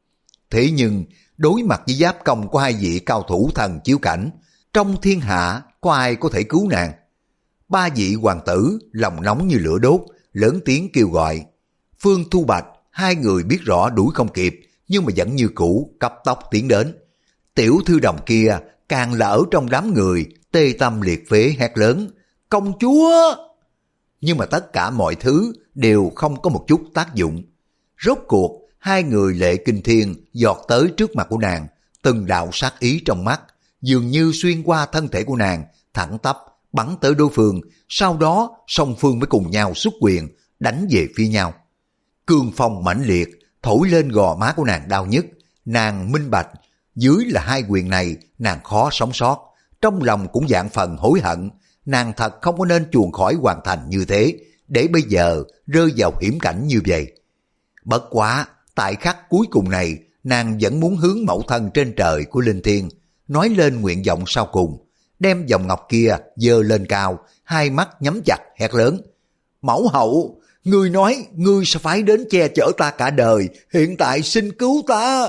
Thế nhưng đối mặt với giáp công của hai vị cao thủ thần chiếu cảnh, trong thiên hạ có ai có thể cứu nàng? Ba vị hoàng tử lòng nóng như lửa đốt, lớn tiếng kêu gọi. Phương Thu Bạch, hai người biết rõ đuổi không kịp, nhưng mà vẫn như cũ cấp tốc tiến đến. Tiểu thư đồng kia càng là ở trong đám người tê tâm liệt phế hét lớn, công chúa! Nhưng mà tất cả mọi thứ đều không có một chút tác dụng. Rốt cuộc hai người Lệ Kinh Thiên giọt tới trước mặt của nàng, từng đạo sát ý trong mắt dường như xuyên qua thân thể của nàng, thẳng tắp bắn tới đối phương, sau đó song phương mới cùng nhau xuất quyền đánh về phía nhau. Cương phong mãnh liệt thổi lên gò má của nàng đau nhức, nàng minh bạch dưới là hai quyền này nàng khó sống sót, trong lòng cũng vạn phần hối hận, nàng thật không có nên chuồn khỏi hoàn thành như thế, để bây giờ rơi vào hiểm cảnh như vậy. Bất quá tại khắc cuối cùng này, nàng vẫn muốn hướng mẫu thân trên trời của Linh Thiên nói lên nguyện vọng sau cùng, đem vòng ngọc kia giơ lên cao, hai mắt nhắm chặt hét lớn. Mẫu hậu, ngươi nói ngươi sẽ phải đến che chở ta cả đời, hiện tại xin cứu ta.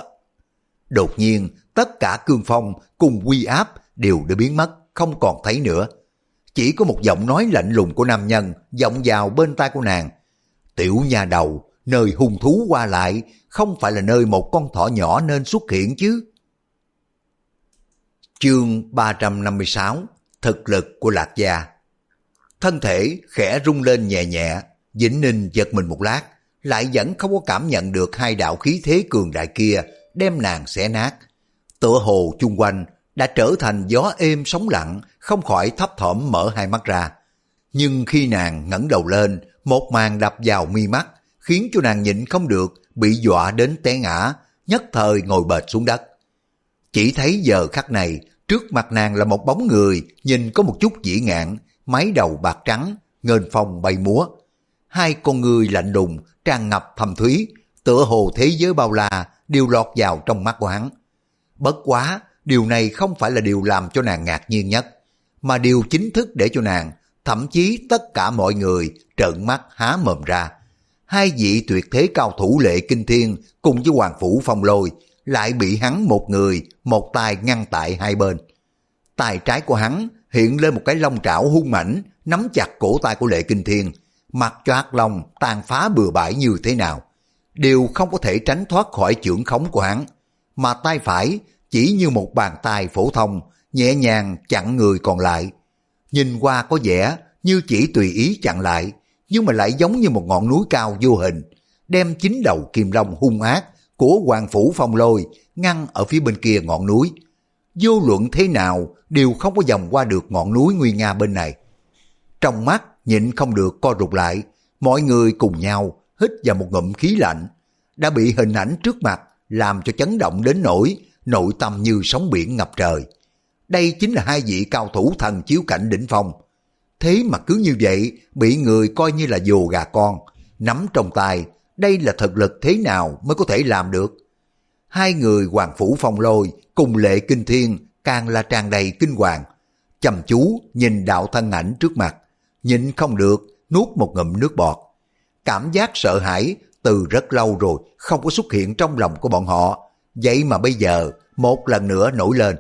Đột nhiên tất cả cương phong cùng uy áp đều đã biến mất, không còn thấy nữa. Chỉ có một giọng nói lạnh lùng của nam nhân vọng vào bên tai của nàng. Tiểu nhà đầu, nơi hung thú qua lại không phải là nơi một con thỏ nhỏ nên xuất hiện chứ. Chương ba trăm năm mươi sáu, thực lực của Lạc Gia. Thân thể khẽ rung lên nhẹ nhẹ, Vĩnh Ninh giật mình một lát, lại vẫn không có cảm nhận được hai đạo khí thế cường đại kia đem nàng xé nát. Tựa hồ chung quanh đã trở thành gió êm sóng lặng, không khỏi thấp thỏm mở hai mắt ra. Nhưng khi nàng ngẩng đầu lên, một màn đập vào mi mắt, khiến cho nàng nhịn không được, bị dọa đến té ngã, nhất thời ngồi bệt xuống đất. Chỉ thấy giờ khắc này, trước mặt nàng là một bóng người nhìn có một chút vĩ ngạn, mái đầu bạc trắng, nghênh phong bay múa. Hai con người lạnh lùng, tràn ngập thâm thúy, tựa hồ thế giới bao la đều lọt vào trong mắt của hắn. Bất quá, điều này không phải là điều làm cho nàng ngạc nhiên nhất, mà điều chính thức để cho nàng, thậm chí tất cả mọi người trợn mắt há mồm ra. Hai vị tuyệt thế cao thủ Lệ Kinh Thiên cùng với Hoàng Phủ Phong Lôi lại bị hắn một người, một tay ngăn tại hai bên. Tay trái của hắn hiện lên một cái long trảo hung mãnh, nắm chặt cổ tay của Lệ Kinh Thiên, mặc cho ác long tàn phá bừa bãi như thế nào, đều không có thể tránh thoát khỏi chưởng khống của hắn. Mà tay phải chỉ như một bàn tay phổ thông, nhẹ nhàng chặn người còn lại. Nhìn qua có vẻ như chỉ tùy ý chặn lại, nhưng mà lại giống như một ngọn núi cao vô hình, đem chính đầu kim long hung ác của Hoàng Phủ Phong Lôi ngăn ở phía bên kia ngọn núi. Vô luận thế nào đều không có vòng qua được ngọn núi nguy nga bên này. Trong mắt nhịn không được co rụt lại, mọi người cùng nhau hít vào một ngụm khí lạnh. Đã bị hình ảnh trước mặt làm cho chấn động đến nỗi nội tâm như sóng biển ngập trời. Đây chính là hai vị cao thủ thần chiếu cảnh đỉnh phong. Thế mà cứ như vậy bị người coi như là dồ gà con, nắm trong tay. Đây là thực lực thế nào mới có thể làm được? Hai người Hoàng Phủ Phong Lôi cùng Lệ Kinh Thiên càng là tràn đầy kinh hoàng, chăm chú nhìn đạo thân ảnh trước mặt, nhịn không được nuốt một ngụm nước bọt. Cảm giác sợ hãi từ rất lâu rồi không có xuất hiện trong lòng của bọn họ, vậy mà bây giờ một lần nữa nổi lên.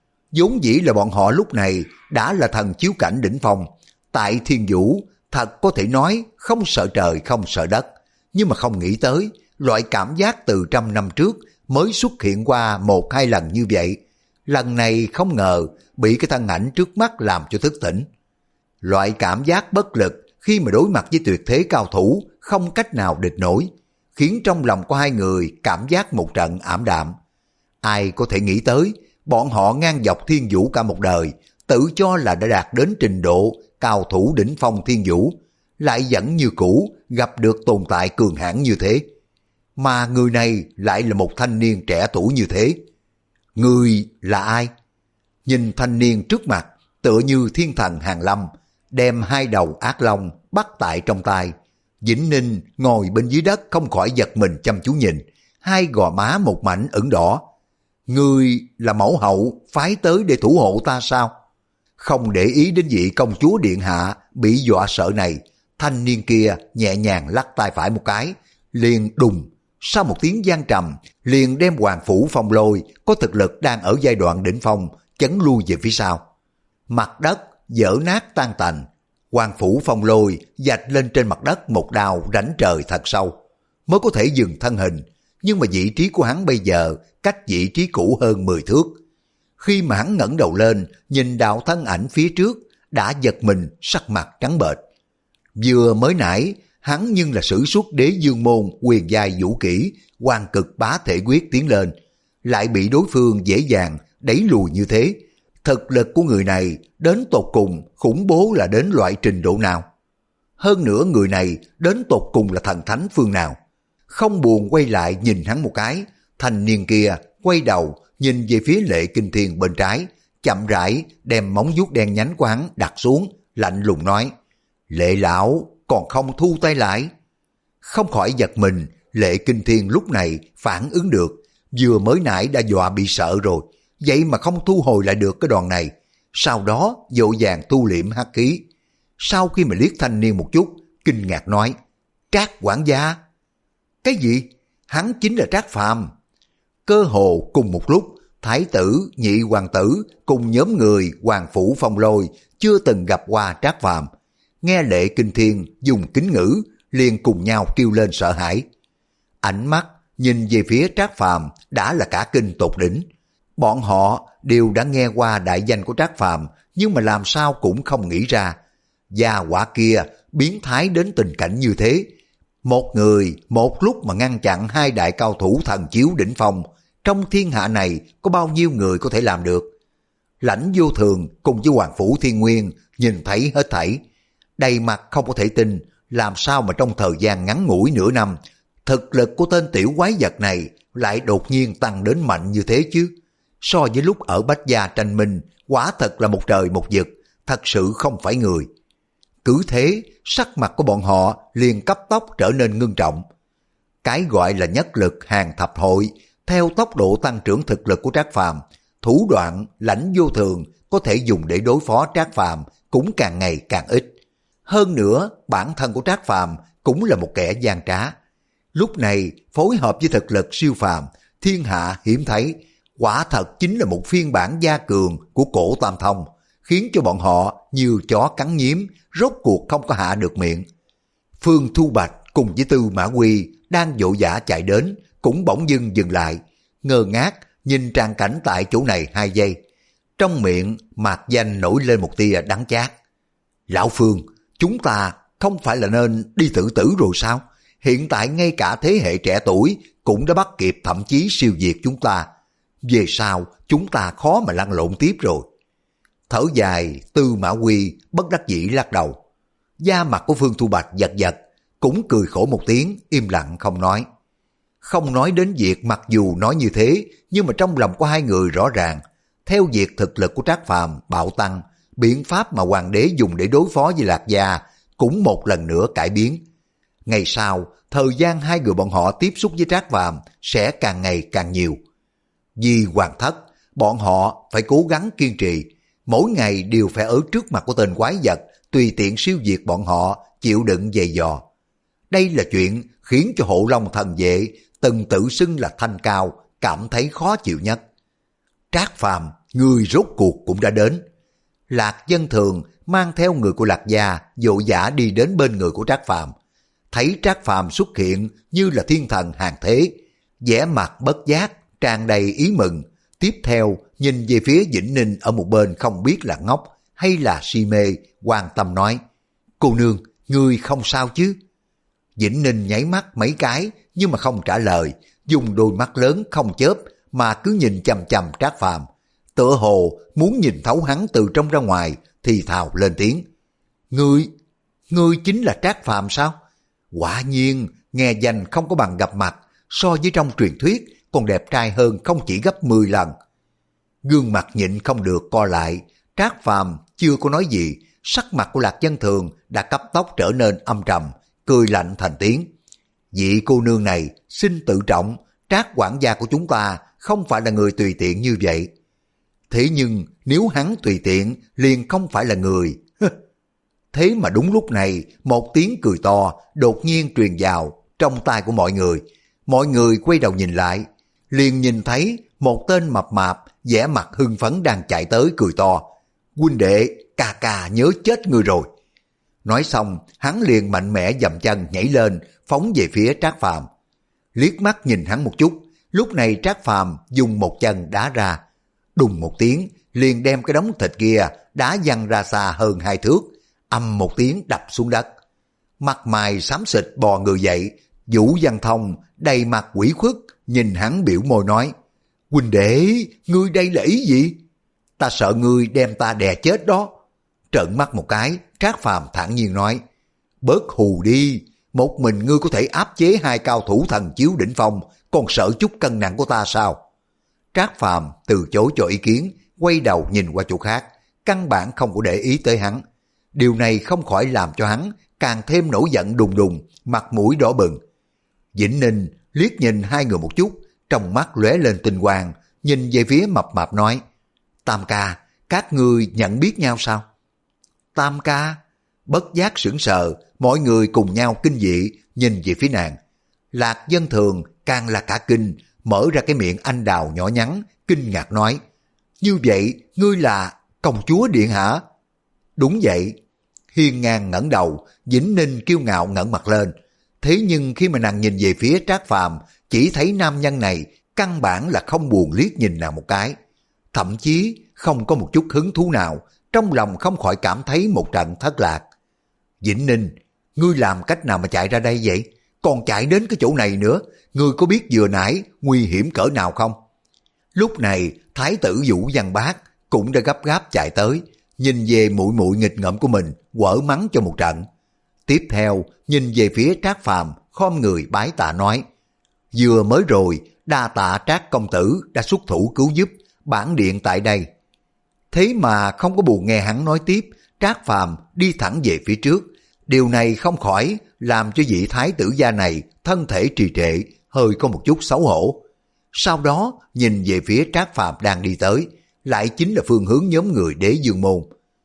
Vốn dĩ là bọn họ lúc này đã là thần chiếu cảnh đỉnh phong, tại Thiên Vũ thật có thể nói không sợ trời không sợ đất, nhưng mà không nghĩ tới loại cảm giác từ trăm năm trước mới xuất hiện qua một hai lần như vậy. Lần này không ngờ bị cái thân ảnh trước mắt làm cho thức tỉnh. Loại cảm giác bất lực khi mà đối mặt với tuyệt thế cao thủ không cách nào địch nổi, khiến trong lòng của hai người cảm giác một trận ảm đạm. Ai có thể nghĩ tới, bọn họ ngang dọc Thiên Vũ cả một đời, tự cho là đã đạt đến trình độ cao thủ đỉnh phong Thiên Vũ, lại vẫn như cũ gặp được tồn tại cường hãn như thế. Mà người này lại là một thanh niên trẻ tuổi như thế. Người là ai? Nhìn thanh niên trước mặt tựa như thiên thần hàng lâm, đem hai đầu ác long bắt tại trong tay. Vĩnh Ninh ngồi bên dưới đất không khỏi giật mình chăm chú nhìn, hai gò má một mảnh ửng đỏ. Người là mẫu hậu phái tới để thủ hộ ta sao? Không để ý đến vị công chúa điện hạ bị dọa sợ này, thanh niên kia nhẹ nhàng lắc tay phải một cái, liền đùng, sau một tiếng vang trầm, liền đem Hoàng Phủ Phong Lôi có thực lực đang ở giai đoạn đỉnh phong chấn lui về phía sau. Mặt đất dở nát tan tành, Hoàng Phủ Phong Lôi vạch lên trên mặt đất một đao rãnh trời thật sâu, mới có thể dừng thân hình, nhưng mà vị trí của hắn bây giờ cách vị trí cũ hơn mười thước. Khi mà hắn ngẩng đầu lên, nhìn đạo thân ảnh phía trước, đã giật mình sắc mặt trắng bệch. Vừa mới nãy, hắn nhưng là sử xuất Đế Dương Môn quyền giai vũ kỹ, Hoàng Cực Bá Thể Quyết tiến lên, lại bị đối phương dễ dàng đẩy lùi như thế. Thực lực của người này đến tột cùng khủng bố là đến loại trình độ nào? Hơn nữa người này đến tột cùng là thần thánh phương nào? Không buồn quay lại nhìn hắn một cái, thanh niên kia quay đầu nhìn về phía Lệ Kinh Thiên bên trái, chậm rãi đem móng vuốt đen nhánh của hắn đặt xuống, lạnh lùng nói: Lệ lão còn không thu tay lại. Không khỏi giật mình, Lệ Kinh Thiên lúc này phản ứng được, vừa mới nãy đã dọa bị sợ rồi, vậy mà không thu hồi lại được cái đòn này. Sau đó vội vàng thu liễm hắc khí. Sau khi mà liếc thanh niên một chút, kinh ngạc nói: Trác quản gia. Cái gì? Hắn chính là Trác Phàm. Cơ hồ cùng một lúc, thái tử, nhị hoàng tử cùng nhóm người Hoàng Phủ Phong Lôi chưa từng gặp qua Trác Phàm, nghe Lệ Kinh Thiên dùng kính ngữ, liền cùng nhau kêu lên sợ hãi. Ánh mắt nhìn về phía Trác Phàm đã là cả kinh tột đỉnh. Bọn họ đều đã nghe qua đại danh của Trác Phàm, nhưng mà làm sao cũng không nghĩ ra gia hỏa kia biến thái đến tình cảnh như thế. Một người một lúc mà ngăn chặn hai đại cao thủ thần chiếu đỉnh phong, trong thiên hạ này có bao nhiêu người có thể làm được? Lãnh Vô Thường cùng với Hoàng Phủ Thiên Nguyên nhìn thấy hết thảy, đầy mặt không có thể tin, làm sao mà trong thời gian ngắn ngủi nửa năm, thực lực của tên tiểu quái vật này lại đột nhiên tăng đến mạnh như thế chứ? so với lúc ở Bách Gia tranh minh, quả thật là một trời một vực, thật sự không phải người. Cứ thế, sắc mặt của bọn họ liền cấp tốc trở nên ngưng trọng. Cái gọi là nhất lực hàng thập hội, theo tốc độ tăng trưởng thực lực của Trác Phàm, thủ đoạn lãnh vô thường có thể dùng để đối phó Trác Phàm cũng càng ngày càng ít. Hơn nữa, bản thân của Trác Phàm cũng là một kẻ gian trá. Lúc này, phối hợp với thực lực siêu phàm, thiên hạ hiếm thấy, quả thật chính là một phiên bản gia cường của cổ Tam Thông, khiến cho bọn họ như chó cắn nhím, rốt cuộc không có hạ được miệng. Phương Thu Bạch cùng với Tư Mã Quy đang vội vã chạy đến, cũng bỗng dưng dừng lại, ngơ ngác nhìn tràng cảnh tại chỗ này hai giây. Trong miệng mạc danh nổi lên một tia đắng chát. Lão Phương, chúng ta không phải là nên đi tự tử rồi sao? Hiện tại ngay cả thế hệ trẻ tuổi cũng đã bắt kịp, thậm chí siêu việt chúng ta. Về sau chúng ta khó mà lăn lộn tiếp rồi. Thở dài, Tư Mã Quy bất đắc dĩ lắc đầu. Da mặt của Phương Thu Bạch giật giật, cũng cười khổ một tiếng, im lặng không nói. Không nói đến việc mặc dù nói như thế, nhưng mà trong lòng của hai người rõ ràng, theo việc thực lực của Trác Phàm bạo tăng, biện pháp mà hoàng đế dùng để đối phó với Lạc Gia cũng một lần nữa cải biến. Ngày sau, thời gian hai người bọn họ tiếp xúc với Trác Phàm sẽ càng ngày càng nhiều. Vì hoàng thất, bọn họ phải cố gắng kiên trì, mỗi ngày đều phải ở trước mặt của tên quái vật tùy tiện siêu diệt bọn họ, chịu đựng dày dò. Đây là chuyện khiến cho Hộ Long thần vệ từng tự xưng là Thanh Cao cảm thấy khó chịu nhất. Trác Phàm, người rốt cuộc cũng đã đến. Lạc Dân Thường mang theo người của Lạc Gia vội vã đi đến bên người của Trác Phàm. Thấy Trác Phàm xuất hiện như là thiên thần hàng thế, vẻ mặt bất giác tràn đầy ý mừng. Tiếp theo nhìn về phía Vĩnh Ninh ở một bên, không biết là ngốc hay là si mê, quan tâm nói: Cô nương, ngươi không sao chứ? Vĩnh Ninh nháy mắt mấy cái nhưng mà không trả lời, dùng đôi mắt lớn không chớp mà cứ nhìn chằm chằm Trác Phàm, tựa hồ muốn nhìn thấu hắn từ trong ra ngoài, thì thào lên tiếng: Ngươi, ngươi chính là Trác Phàm sao? Quả nhiên, nghe danh không có bằng gặp mặt, so với trong truyền thuyết còn đẹp trai hơn không chỉ gấp mười lần. Gương mặt nhịn không được co lại, Trác Phàm chưa có nói gì, sắc mặt của Lạc Dân Thường đã cấp tốc trở nên âm trầm, cười lạnh thành tiếng: Vị cô nương này xin tự trọng, Trác quản gia của chúng ta không phải là người tùy tiện như vậy. Thế nhưng nếu hắn tùy tiện liền không phải là người. Thế mà đúng lúc này, một tiếng cười to đột nhiên truyền vào trong tai của mọi người. Mọi người quay đầu nhìn lại, liền nhìn thấy một tên mập mạp vẻ mặt hưng phấn đang chạy tới cười to: Huynh đệ, ca ca nhớ chết người rồi. Nói xong, hắn liền mạnh mẽ dậm chân nhảy lên, phóng về phía Trác Phàm. Liếc mắt nhìn hắn một chút, lúc này Trác Phàm dùng một chân đá ra, đùng một tiếng, liền đem cái đống thịt kia đá văng ra xa hơn hai thước, ầm một tiếng đập xuống đất. Mặt mày xám xịt bò người dậy, Vũ Văn Thông đầy mặt quỷ khuất nhìn hắn biểu môi nói: Huynh đệ, ngươi đây là ý gì? Ta sợ ngươi đem ta đè chết đó. Trợn mắt một cái, Trác Phàm thản nhiên nói: Bớt hù đi, một mình ngươi có thể áp chế hai cao thủ thần chiếu đỉnh phong, còn sợ chút cân nặng của ta sao? Trác Phàm từ chối cho ý kiến, quay đầu nhìn qua chỗ khác, căn bản không có để ý tới hắn. Điều này không khỏi làm cho hắn càng thêm nổi giận đùng đùng, mặt mũi đỏ bừng. Vĩnh Ninh liếc nhìn hai người một chút, trong mắt lóe lên tinh quang, nhìn về phía mập mạp nói: Tam ca, các ngươi nhận biết nhau sao? Tam ca? Bất giác sững sờ, mọi người cùng nhau kinh dị nhìn về phía nàng. Lạc Dân Thường càng là cả kinh, mở ra cái miệng anh đào nhỏ nhắn, kinh ngạc nói: Như vậy, ngươi là công chúa điện hả? Đúng vậy. Hiên ngang ngẩng đầu, Vĩnh Ninh kiêu ngạo ngẩng mặt lên. Thế nhưng khi mà nàng nhìn về phía Trác Phàm, chỉ thấy nam nhân này căn bản là không buồn liếc nhìn nàng một cái, thậm chí không có một chút hứng thú nào, trong lòng không khỏi cảm thấy một trận thất lạc. Vĩnh Ninh, ngươi làm cách nào mà chạy ra đây vậy? Còn chạy đến cái chỗ này nữa, ngươi có biết vừa nãy nguy hiểm cỡ nào không? Lúc này, Thái tử Vũ Văn Bác cũng đã gấp gáp chạy tới, nhìn về muội muội nghịch ngợm của mình, quở mắng cho một trận. Tiếp theo, nhìn về phía Trác Phàm, khom người bái tạ nói: Vừa mới rồi, đa tạ Trác công tử đã xuất thủ cứu giúp, bản điện tại đây. Thế mà không có buồn nghe hắn nói tiếp, Trác Phàm đi thẳng về phía trước. Điều này không khỏi làm cho vị thái tử gia này thân thể trì trệ, hơi có một chút xấu hổ. Sau đó nhìn về phía Trác Phàm đang đi tới, lại chính là phương hướng nhóm người Đế Dương Môn.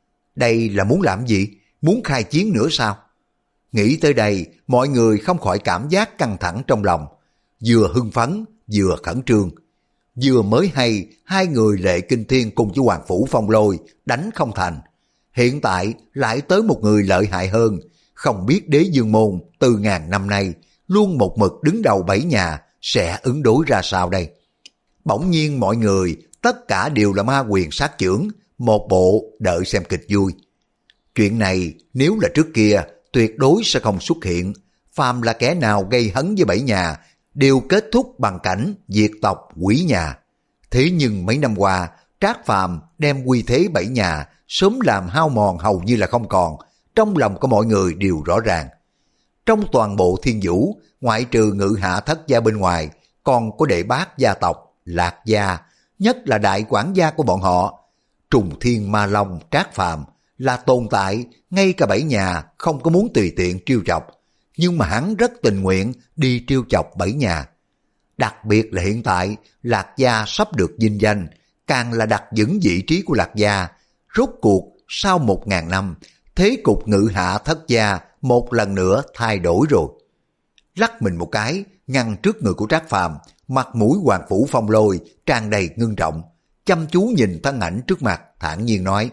Đây là muốn làm gì? Muốn khai chiến nữa sao? Nghĩ tới đây, mọi người không khỏi cảm giác căng thẳng trong lòng, vừa hưng phấn, vừa khẩn trương. Vừa mới hay, hai người Lệ Kinh Thiên cùng với Hoàng Phủ Phong Lôi đánh không thành. Hiện tại lại tới một người lợi hại hơn, không biết Đế Dương Môn từ ngàn năm nay luôn một mực đứng đầu bảy nhà sẽ ứng đối ra sao đây. Bỗng nhiên mọi người tất cả đều là ma quyền sát chưởng, một bộ đợi xem kịch vui. Chuyện này nếu là trước kia tuyệt đối sẽ không xuất hiện, phàm là kẻ nào gây hấn với bảy nhà đều kết thúc bằng cảnh diệt tộc hủy nhà. Thế nhưng mấy năm qua, Trác Phàm đem uy thế bảy nhà sớm làm hao mòn hầu như là không còn, trong lòng của mọi người đều rõ ràng. Trong toàn bộ Thiên Vũ, ngoại trừ Ngự Hạ Thất gia bên ngoài, còn có đệ bát gia tộc, Lạc gia, nhất là đại quản gia của bọn họ, Trùng Thiên Ma Long Trác Phàm là tồn tại ngay cả bảy nhà không có muốn tùy tiện trêu chọc, nhưng mà hắn rất tình nguyện đi trêu chọc bảy nhà. Đặc biệt là hiện tại Lạc gia sắp được vinh danh, càng là đặt vững vị trí của Lạc gia. Rốt cuộc sau một ngàn năm, thế cục Ngự Hạ Thất gia một lần nữa thay đổi rồi. Lắc mình một cái, ngăn trước người của Trác Phàm, mặt mũi Hoàng Phủ Phong Lôi tràn đầy ngưng trọng, chăm chú nhìn thân ảnh trước mặt, thản nhiên nói: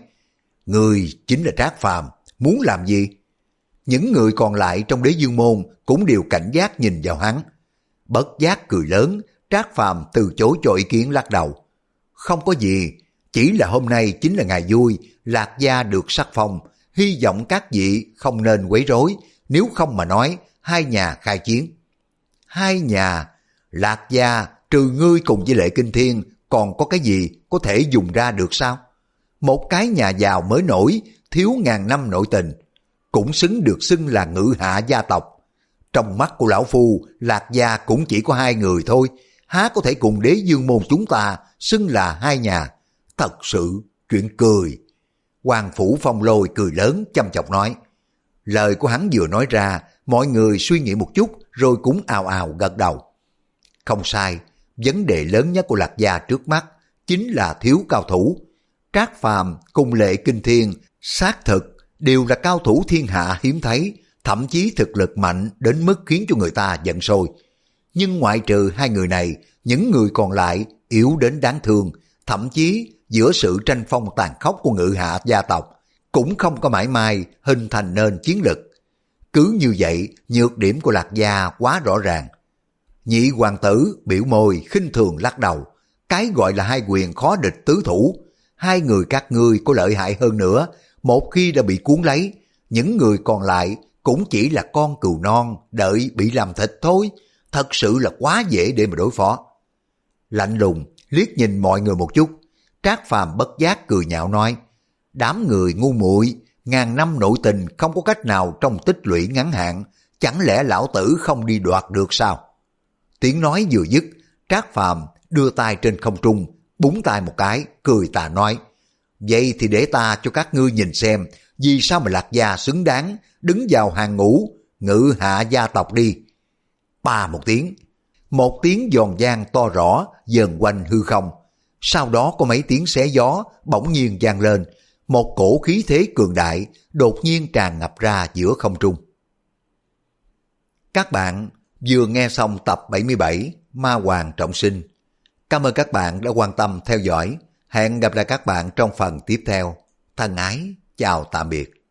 Người chính là Trác Phàm, muốn làm gì? Những người còn lại trong Đế Dương Môn cũng đều cảnh giác nhìn vào hắn. Bất giác cười lớn, Trác Phàm từ chối cho ý kiến lắc đầu. Không có gì, chỉ là hôm nay chính là ngày vui, Lạc gia được sắc phong, hy vọng các vị không nên quấy rối, nếu không mà nói hai nhà khai chiến. Hai nhà, Lạc gia trừ ngươi cùng với Lệ Kinh Thiên còn có cái gì có thể dùng ra được sao? Một cái nhà giàu mới nổi, thiếu ngàn năm nội tình, cũng xứng được xưng là Ngự Hạ gia tộc. Trong mắt của lão phu, Lạc gia cũng chỉ có hai người thôi, há có thể cùng Đế Dương Môn chúng ta xưng là hai nhà? Thật sự chuyện cười. Hoàng Phủ Phong Lôi cười lớn chăm chọc nói. Lời của hắn vừa nói ra, mọi người suy nghĩ một chút rồi cũng ào ào gật đầu. Không sai, vấn đề lớn nhất của Lạc gia trước mắt chính là thiếu cao thủ. Trác Phàm cùng Lệ Kinh Thiên xác thực đều là cao thủ thiên hạ hiếm thấy, thậm chí thực lực mạnh đến mức khiến cho người ta giận sôi. Nhưng ngoại trừ hai người này, những người còn lại yếu đến đáng thương, thậm chí giữa sự tranh phong tàn khốc của Ngự Hạ gia tộc cũng không có mãi may hình thành nên chiến lực. Cứ như vậy, nhược điểm của Lạc gia quá rõ ràng. Nhị hoàng tử biểu môi khinh thường lắc đầu. Cái gọi là hai quyền khó địch tứ thủ, hai người các ngươi có lợi hại hơn nữa, một khi đã bị cuốn lấy, những người còn lại cũng chỉ là con cừu non đợi bị làm thịt thôi, thật sự là quá dễ để mà đối phó. Lạnh lùng liếc nhìn mọi người một chút, Trác Phàm bất giác cười nhạo nói: đám người ngu muội, ngàn năm nội tình không có cách nào trong tích lũy ngắn hạn, chẳng lẽ lão tử không đi đoạt được sao? Tiếng nói vừa dứt, Trác Phàm đưa tay trên không trung, búng tay một cái, cười tà nói: vậy thì để ta cho các ngươi nhìn xem, vì sao mà Lạc gia xứng đáng đứng vào hàng ngũ Ngự Hạ gia tộc đi. Ba một tiếng, một tiếng giòn vang to rõ dần quanh hư không. Sau đó có mấy tiếng xé gió bỗng nhiên vang lên, một cổ khí thế cường đại đột nhiên tràn ngập ra giữa không trung. Các bạn vừa nghe xong tập bảy mươi bảy Ma Hoàng Trọng Sinh. Cảm ơn các bạn đã quan tâm theo dõi. Hẹn gặp lại các bạn trong phần tiếp theo. Thân ái, chào tạm biệt.